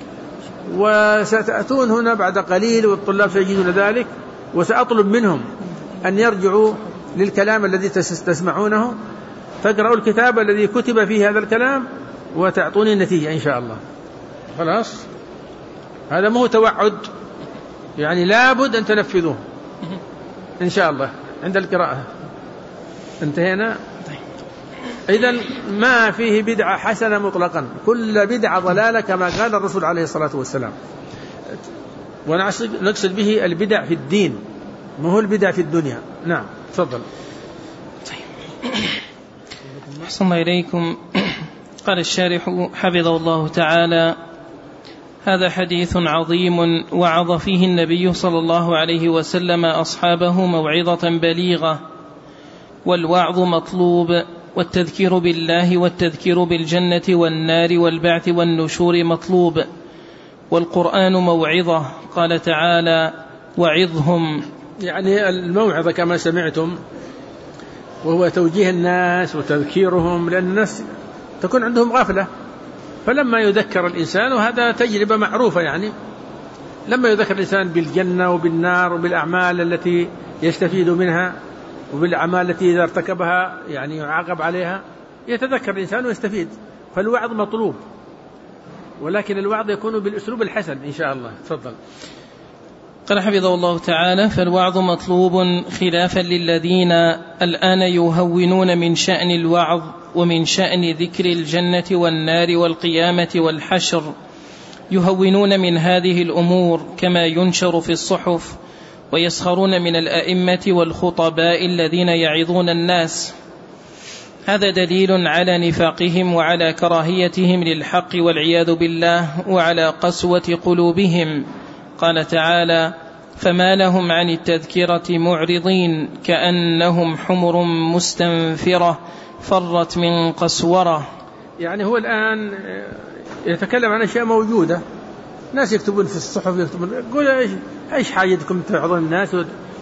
وستأتون هنا بعد قليل والطلاب سيجدون ذلك، وسأطلب منهم أن يرجعوا للكلام الذي تسمعونه، تقرأوا الكتاب الذي كتب فيه هذا الكلام وتعطوني النتيجة إن شاء الله. خلاص، هذا مو توعد، يعني لابد أن تنفذوه إن شاء الله عند القراءة. انتهينا. إذن ما فيه بدعة حسنة مطلقا، كل بدعة ضلالة كما قال الرسول عليه الصلاة والسلام، ونقصد به البدع في الدين، ما هو البدع في الدنيا. نعم تفضل. أحسن إليكم. قال الشارح حفظه الله تعالى: هذا حديث عظيم وعظ فيه النبي صلى الله عليه وسلم أصحابه موعظة بليغة، والوعظ مطلوب، والتذكير بالله والتذكير بالجنة والنار والبعث والنشور مطلوب، والقرآن موعظة. قال تعالى: وعظهم، يعني الموعظة كما سمعتم، وهو توجيه الناس وتذكيرهم، لأن الناس تكون عندهم غفلة، فلما يذكر الإنسان، وهذا تجربة معروفة، يعني لما يذكر الإنسان بالجنة وبالنار وبالأعمال التي يستفيد منها وبالأعمال التي إذا ارتكبها يعني يعاقب عليها، يتذكر الإنسان ويستفيد. فالوعظ مطلوب، ولكن الوعظ يكون بالأسلوب الحسن إن شاء الله. تفضل. قال حفظه الله تعالى: فالوعظ مطلوب خلافا للذين الآن يهونون من شأن الوعظ ومن شأن ذكر الجنة والنار والقيامة والحشر، يهونون من هذه الأمور كما ينشر في الصحف، ويسخرون من الأئمة والخطباء الذين يعظون الناس. هذا دليل على نفاقهم وعلى كراهيتهم للحق والعياذ بالله وعلى قسوة قلوبهم. قال تعالى: فما لهم عن التذكرة معرضين كأنهم حمر مستنفرة فرت من قسورة. يعني هو الآن يتكلم عن أشياء موجودة، ناس يكتبون في الصحف، يكتبون يقول إيش إيش حاجتكم تعظون الناس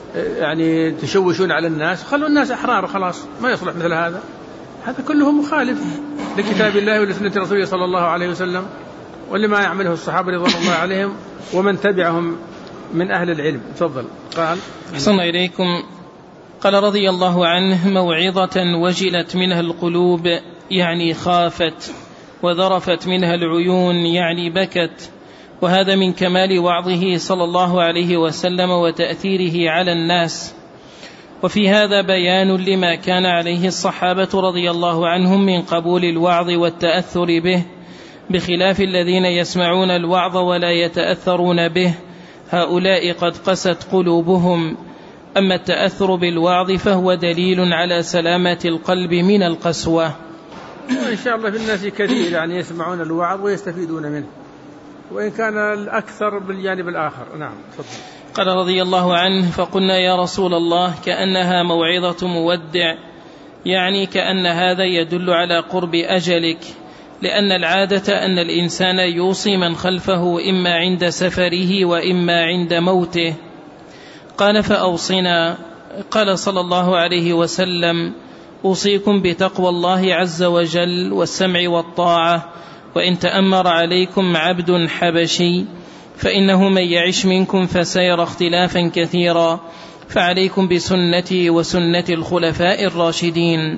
يعني تشوشون على الناس، خلوا الناس أحرار خلاص، ما يصلح مثل هذا. هذا كله مخالف لكتاب الله ولسنة رسوله صلى الله عليه وسلم ولما يعمله الصحابة رضوان الله عليهم ومن تبعهم من أهل العلم. تفضل. قال: أحسن إليكم. قال رضي الله عنه: موعظة وجلت منها القلوب يعني خافت، وذرفت منها العيون يعني بكت. وهذا من كمال وعظه صلى الله عليه وسلم وتأثيره على الناس. وفي هذا بيان لما كان عليه الصحابة رضي الله عنهم من قبول الوعظ والتأثر به، بخلاف الذين يسمعون الوعظ ولا يتأثرون به، هؤلاء قد قست قلوبهم. أما التأثر بالوعظ فهو دليل على سلامة القلب من القسوة. وإن شاء الله في الناس كثير يعني يسمعون الوعظ ويستفيدون منه، وإن كان الأكثر بالجانب الآخر. نعم. تفضل. قال رضي الله عنه: فقلنا يا رسول الله كأنها موعظة مودع، يعني كأن هذا يدل على قرب أجلك، لأن العادة أن الإنسان يوصي من خلفه إما عند سفره وإما عند موته. قال: فأوصنا. قال صلى الله عليه وسلم: أوصيكم بتقوى الله عز وجل والسمع والطاعة، وإن تأمر عليكم عبد حبشي فإنه من يعش منكم فسيرى اختلافا كثيرا، فعليكم بسنتي وسنة الخلفاء الراشدين.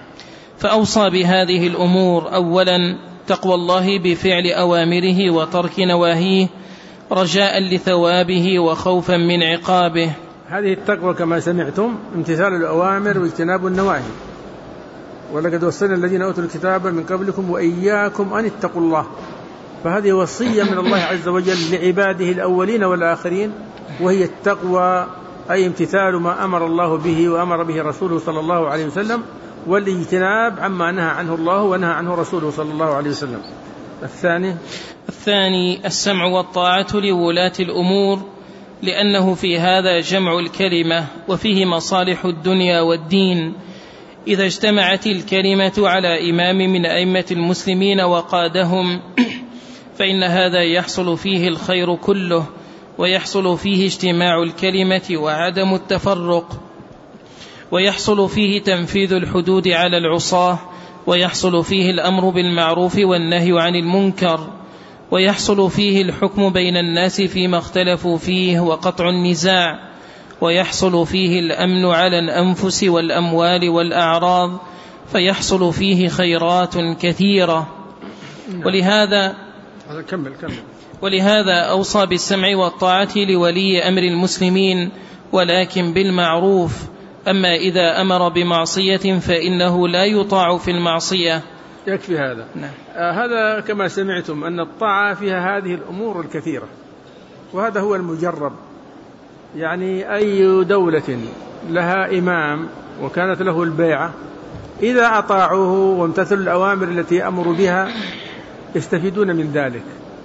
فأوصى بهذه الأمور: أولا تقوى الله بفعل أوامره وترك نواهيه رجاء لثوابه وخوفا من عقابه. هذه التقوى كما سمعتم امتثال الأوامر واجتناب النواهي، ولقد وصينا الذين أوتوا الكتاب من قبلكم وإياكم أن اتقوا الله. فهذه وصية من الله عز وجل لعباده الأولين والآخرين، وهي التقوى، أي امتثال ما أمر الله به وأمر به رسوله صلى الله عليه وسلم، والاجتناب عما نهى عنه الله ونهى عنه رسوله صلى الله عليه وسلم. الثاني الثاني السمع والطاعة لولاة الأمور، لأنه في هذا جمع الكلمة وفيه مصالح الدنيا والدين. إذا اجتمعت الكلمة على إمام من أئمة المسلمين وقادهم فإن هذا يحصل فيه الخير كله، ويحصل فيه اجتماع الكلمة وعدم التفرق، ويحصل فيه تنفيذ الحدود على العصاة، ويحصل فيه الأمر بالمعروف والنهي عن المنكر، ويحصل فيه الحكم بين الناس فيما اختلفوا فيه وقطع النزاع، ويحصل فيه الأمن على الأنفس والأموال والأعراض، فيحصل فيه خيرات كثيرة. ولهذا كمل كمل. ولهذا أوصى بالسمع والطاعة لولي أمر المسلمين، ولكن بالمعروف. أما إذا أمر بمعصية فإنه لا يطاع في المعصية. يكفي هذا. نعم. آه هذا كما سمعتم أن الطاعة فيها هذه الأمور الكثيرة، وهذا هو المجرب. يعني أي دولة لها إمام وكانت له البيعة، إذا أطاعوه وامتثلوا الأوامر التي أمر بها يستفيدون من ذلك،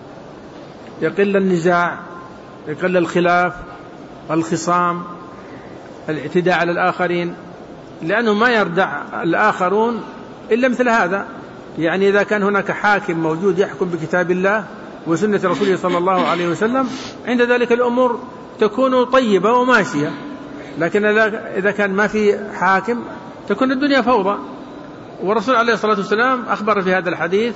يقل النزاع، يقل الخلاف، الخصام، الاعتداء على الآخرين، لأنه ما يردع الآخرون إلا مثل هذا. يعني إذا كان هناك حاكم موجود يحكم بكتاب الله وسنة رسوله صلى الله عليه وسلم، عند ذلك الأمور تكون طيبة وماشية. لكن إذا كان ما في حاكم تكون الدنيا فوضى. والرسول عليه الصلاة والسلام أخبر في هذا الحديث: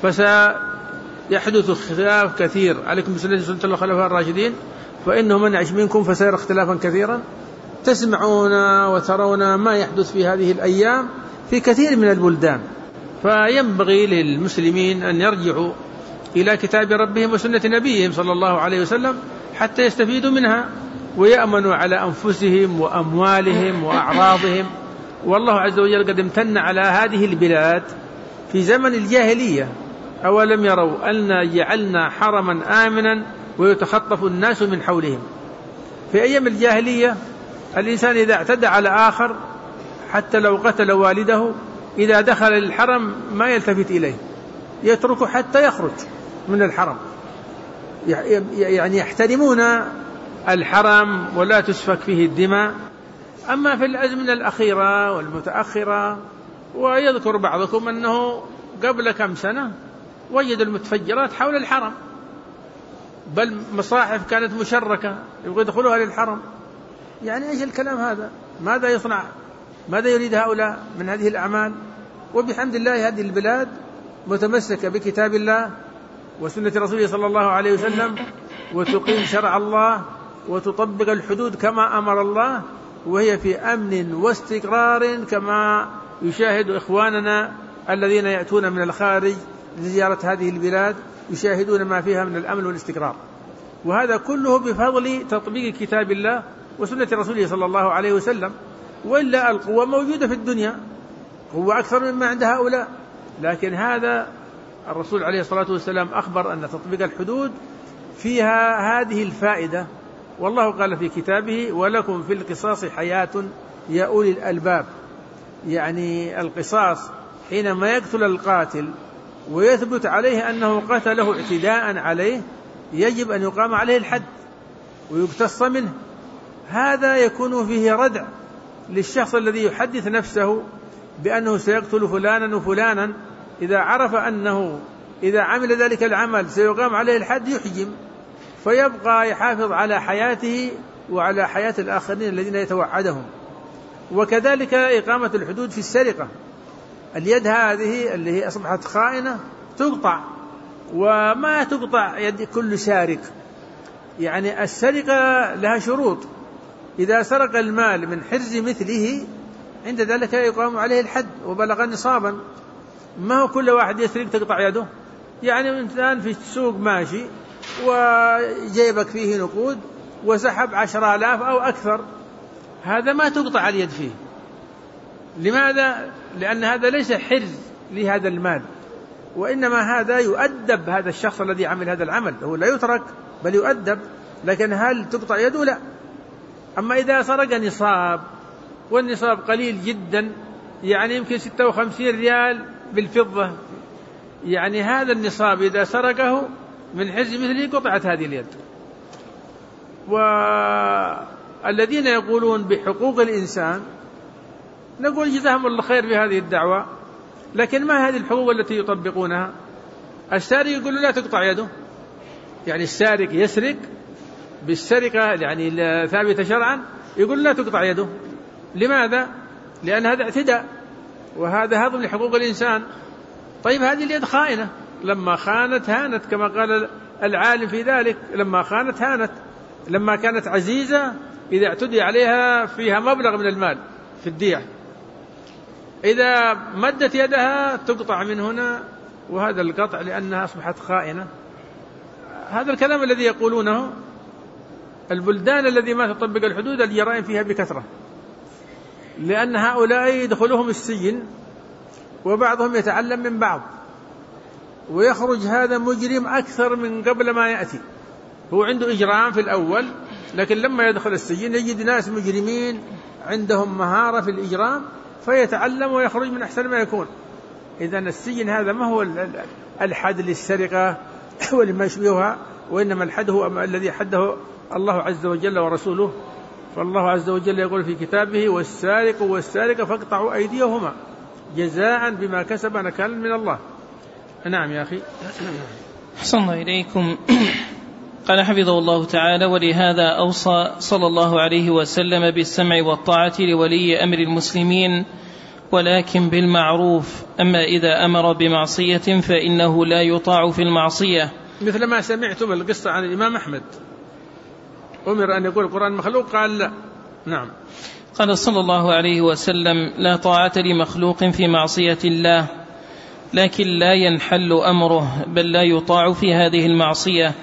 فسيحدث اختلاف كثير، عليكم بسنة سنة الخلفاء الراشدين، فإنه من يعش منكم فسيرى اختلافا كثيرا. تسمعون وترون ما يحدث في هذه الأيام في كثير من البلدان، فينبغي للمسلمين أن يرجعوا إلى كتاب ربهم وسنة نبيهم صلى الله عليه وسلم حتى يستفيدوا منها ويأمنوا على أنفسهم وأموالهم وأعراضهم. والله عز وجل قد امتن على هذه البلاد في زمن الجاهلية. أولم يروا أن جعلنا حرما آمنا ويتخطف الناس من حولهم. في أيام الجاهلية الإنسان إذا اعتدى على آخر حتى لو قتل والده إذا دخل الحرم ما يلتفت إليه، يتركه حتى يخرج من الحرم، يعني يحترمون الحرم ولا تسفك فيه الدماء. أما في الأزمنة الأخيرة والمتأخرة، ويذكر بعضكم أنه قبل كم سنة وجد المتفجرات حول الحرم، بل مصاحف كانت مشركة يبغوا يدخلوها للحرم. يعني إيش الكلام هذا؟ ماذا يصنع؟ ماذا يريد هؤلاء من هذه الأعمال؟ وبحمد الله هذه البلاد متمسكة بكتاب الله وسنة رسوله صلى الله عليه وسلم، وتقيم شرع الله وتطبق الحدود كما أمر الله، وهي في أمن واستقرار كما يشاهد إخواننا الذين يأتون من الخارج لزيارة هذه البلاد، يشاهدون ما فيها من الأمن والاستقرار. وهذا كله بفضل تطبيق كتاب الله وسنة رسوله صلى الله عليه وسلم. وإلا القوة موجودة في الدنيا، قوة أكثر مما عند هؤلاء، لكن هذا الرسول عليه الصلاة والسلام أخبر أن تطبيق الحدود فيها هذه الفائدة. والله قال في كتابه: ولكم في القصاص حياة يا أولي الألباب. يعني القصاص حينما يقتل القاتل ويثبت عليه أنه قتله اعتداء عليه يجب أن يقام عليه الحد ويقتص منه. هذا يكون فيه ردع للشخص الذي يحدث نفسه بأنه سيقتل فلانا وفلانا، إذا عرف أنه إذا عمل ذلك العمل سيقام عليه الحد يحجم، فيبقى يحافظ على حياته وعلى حياة الآخرين الذين يتوعدهم. وكذلك إقامة الحدود في السرقة، اليد هذه اللي هي أصبحت خائنة تقطع، وما تقطع يد كل سارق. يعني السرقة لها شروط، إذا سرق المال من حرز مثله عند ذلك يقام عليه الحد وبلغ نصابا. ما هو كل واحد يسرق تقطع يده. يعني إنسان في السوق ماشي وجيبك فيه نقود وسحب عشر آلاف أو أكثر، هذا ما تقطع اليد فيه. لماذا؟ لأن هذا ليس حرز لهذا المال، وإنما هذا يؤدب هذا الشخص الذي عمل هذا العمل، هو لا يترك بل يؤدب. لكن هل تقطع يده؟ لا. أما إذا سرق نصاب، والنصاب قليل جدا، يعني يمكن ستة وخمسين ريال بالفضة، يعني هذا النصاب إذا سرقه من حرز مثله قطعت هذه اليد. والذين يقولون بحقوق الإنسان نقول جزاهم الله خير بهذه الدعوة، لكن ما هذه الحقوق التي يطبقونها؟ السارق يقول لا تقطع يده، يعني السارق يسرق بالسرقة يعني ثابتة شرعا، يقول لا تقطع يده. لماذا؟ لأن هذا اعتداء وهذا هضم لحقوق الإنسان. طيب هذه اليد خائنة، لما خانت هانت كما قال العالم في ذلك، لما خانت هانت. لما كانت عزيزة إذا اعتدي عليها فيها مبلغ من المال في الدية، إذا مدت يدها تقطع من هنا، وهذا القطع لأنها أصبحت خائنة. هذا الكلام الذي يقولونه البلدان الذي ما تطبق الحدود الجرائم فيها بكثرة، لأن هؤلاء يدخلهم السجن وبعضهم يتعلم من بعض، ويخرج هذا مجرم أكثر من قبل ما يأتي. هو عنده إجرام في الأول، لكن لما يدخل السجن يجد ناس مجرمين عندهم مهارة في الإجرام فيتعلم ويخرج من أحسن ما يكون. إذن السجن هذا ما هو الحد للسرقة ولما يشبهها، وإنما الحد هو الذي حده الله عز وجل ورسوله. فالله عز وجل يقول في كتابه: والسارق والسارقة فاقطعوا أيديهما جزاء بما كسب نكالا من الله. نعم يا أخي. أحسن الله إليكم. قال حفظه الله تعالى: ولهذا أوصى صلى الله عليه وسلم بالسمع والطاعة لولي أمر المسلمين، ولكن بالمعروف. أما إذا أمر بمعصية فإنه لا يطاع في المعصية، مثل ما سمعتم القصة عن الإمام أحمد، أمر أن يقول القرآن مخلوق قال لا. نعم. قال صلى الله عليه وسلم: لا طاعة لمخلوق في معصية الله، لكن لا ينحل أمره، بل لا يطاع في هذه المعصية.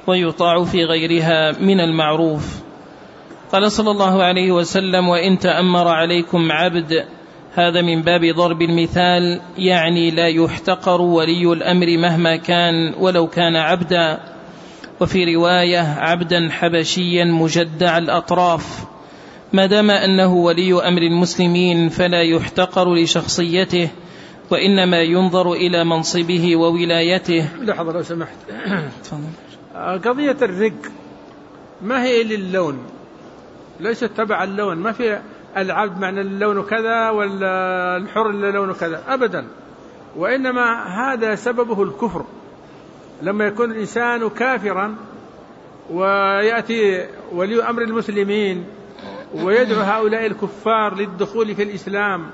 ويطاع في غيرها من المعروف. قال صلى الله عليه وسلم: وإن تأمر عليكم عبد، هذا من باب ضرب المثال، يعني لا يحتقر ولي الأمر مهما كان ولو كان عبدا. وفي رواية: عبدا حبشيا مجدع الأطراف. ما دام أنه ولي أمر المسلمين فلا يحتقر لشخصيته، وإنما ينظر إلى منصبه وولايته. لحظة لو سمحت. قضية الرق ما هي للون، ليست تبع اللون، ما في العبد معنى اللون كذا ولا الحر اللي لونه كذا أبدا، وإنما هذا سببه الكفر. لما يكون الإنسان كافرا ويأتي ولي أمر المسلمين ويدعو هؤلاء الكفار للدخول في الإسلام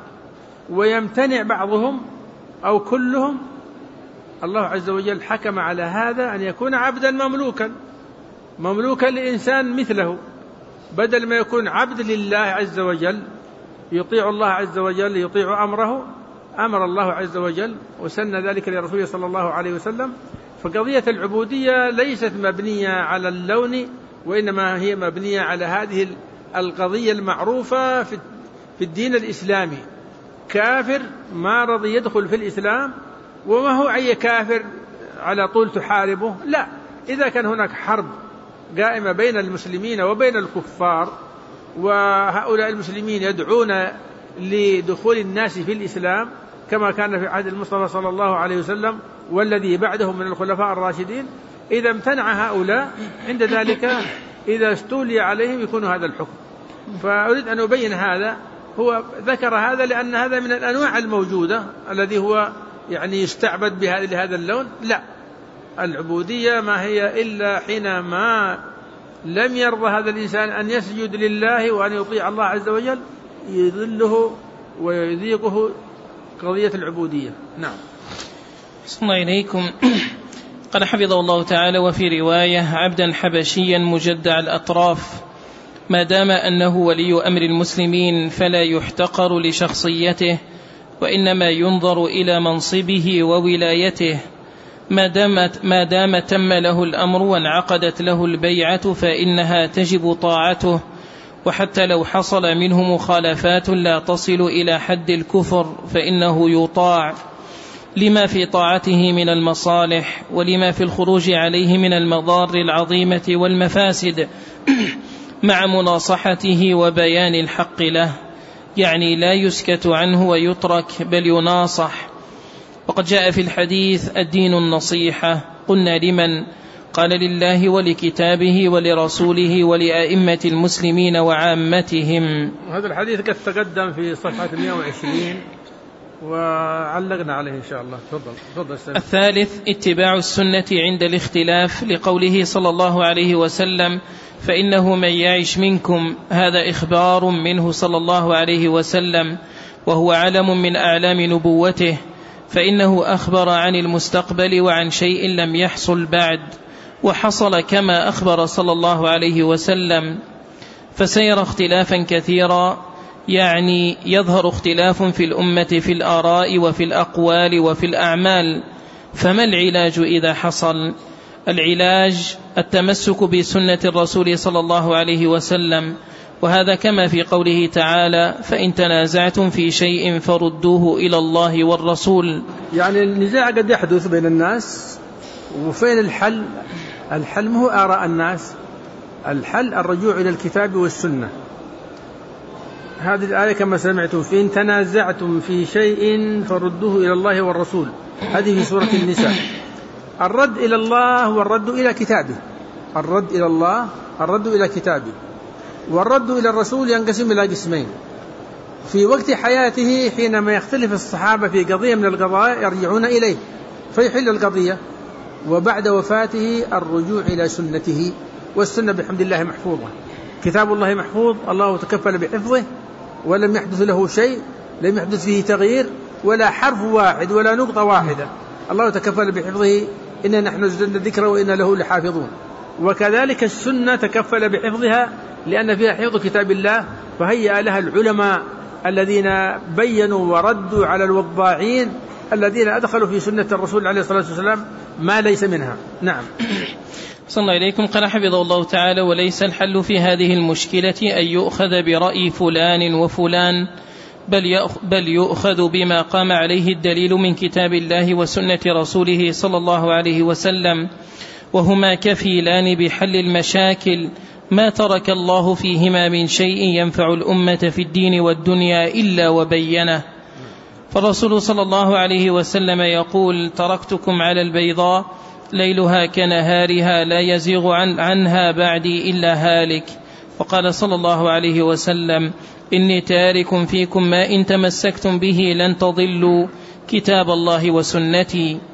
ويمتنع بعضهم أو كلهم، الله عز وجل حكم على هذا أن يكون عبدا مملوكا مملوكا لإنسان مثله، بدل ما يكون عبد لله عز وجل يطيع الله عز وجل، يطيع أمره، أمر الله عز وجل وسن ذلك لرسوله صلى الله عليه وسلم. فقضية العبودية ليست مبنية على اللون، وإنما هي مبنية على هذه القضية المعروفة في الدين الإسلامي. كافر ما رضي يدخل في الإسلام، وما هو أي كافر على طول تحاربه، لا، إذا كان هناك حرب قائمة بين المسلمين وبين الكفار، وهؤلاء المسلمين يدعون لدخول الناس في الإسلام كما كان في عهد المصطفى صلى الله عليه وسلم والذي بعدهم من الخلفاء الراشدين، إذا امتنع هؤلاء عند ذلك إذا استولي عليهم يكون هذا الحكم. فأريد أن أبين هذا، هو ذكر هذا لأن هذا من الأنواع الموجودة الذي هو يعني يستعبد بهذا اللون. لا، العبودية ما هي إلا حينما لم يرضى هذا الإنسان أن يسجد لله وأن يطيع الله عز وجل يذله ويذيقه قضية العبودية. نعم. صلى الله إليكم. قال حفظه الله تعالى: وفي رواية: عبدا حبشيا مجدع الأطراف. ما دام أنه ولي أمر المسلمين فلا يحتقر لشخصيته، وإنما ينظر إلى منصبه وولايته. ما دامت ما دام تم له الأمر وانعقدت له البيعة فإنها تجب طاعته، وحتى لو حصل منه مخالفات لا تصل إلى حد الكفر فإنه يطاع، لما في طاعته من المصالح ولما في الخروج عليه من المضار العظيمة والمفاسد مع مناصحته وبيان الحق له، يعني لا يسكت عنه ويترك بل يناصح. وقد جاء في الحديث: الدين النصيحة. قلنا: لمن؟ قال: لله ولكتابه ولرسوله ولأئمة المسلمين وعامتهم. هذا الحديث قد تقدم في صفحة مئة وعشرين وعلقنا عليه إن شاء الله. تفضل تفضل. الثالث: اتباع السنة عند الاختلاف، لقوله صلى الله عليه وسلم: فإنه من يعش منكم. هذا إخبار منه صلى الله عليه وسلم، وهو علم من أعلام نبوته، فإنه أخبر عن المستقبل وعن شيء لم يحصل بعد، وحصل كما أخبر صلى الله عليه وسلم. فسير اختلافا كثيرا، يعني يظهر اختلاف في الأمة في الآراء وفي الأقوال وفي الأعمال. فما العلاج إذا حصل؟ العلاج التمسك بسنة الرسول صلى الله عليه وسلم، وهذا كما في قوله تعالى: فإن تنازعتم في شيء فردوه إلى الله والرسول. يعني النزاع قد يحدث بين الناس، وفين الحل؟ الحل مو آراء الناس، الحل الرجوع إلى الكتاب والسنة. هذه الآية كما سمعتم: فإن تنازعتم في شيء فردوه إلى الله والرسول، هذه في سورة النساء. الرد إلى الله والرد إلى كتابه، الرد إلى الله الرد إلى كتابه، والرد إلى الرسول ينقسم إلى قسمين: في وقت حياته حينما يختلف الصحابة في قضية من القضايا يرجعون إليه فيحل القضية، وبعد وفاته الرجوع إلى سنته، والسنة بحمد الله محفوظة، كتاب الله محفوظ، الله تكفل بحفظه ولم يحدث له شيء، لم يحدث فيه تغيير ولا حرف واحد ولا نقطة واحدة، الله تكفل بحفظه، إنا نحن نزلنا الذكر وإنا له لحافظون. وكذلك السنة تكفل بحفظها لأن فيها حفظ كتاب الله، فهيأ لها العلماء الذين بينوا وردوا على الوضاعين الذين أدخلوا في سنة الرسول عليه الصلاة والسلام ما ليس منها. نعم. صلى الله إليكم. قال حفظه الله تعالى: وليس الحل في هذه المشكلة أن يؤخذ برأي فلان وفلان، بل يؤخذ بما قام عليه الدليل من كتاب الله وسنة رسوله صلى الله عليه وسلم، وهما كفيلان بحل المشاكل ما ترك الله فيهما من شيء ينفع الأمة في الدين والدنيا إلا وبينه. فالرسول صلى الله عليه وسلم يقول: تركتكم على البيضاء ليلها كنهارها لا يزيغ عن عنها بعدي إلا هالك. وقال صلى الله عليه وسلم: إني تارك فيكم ما إن تمسكتم به لن تضلوا كتاب الله وسنتي.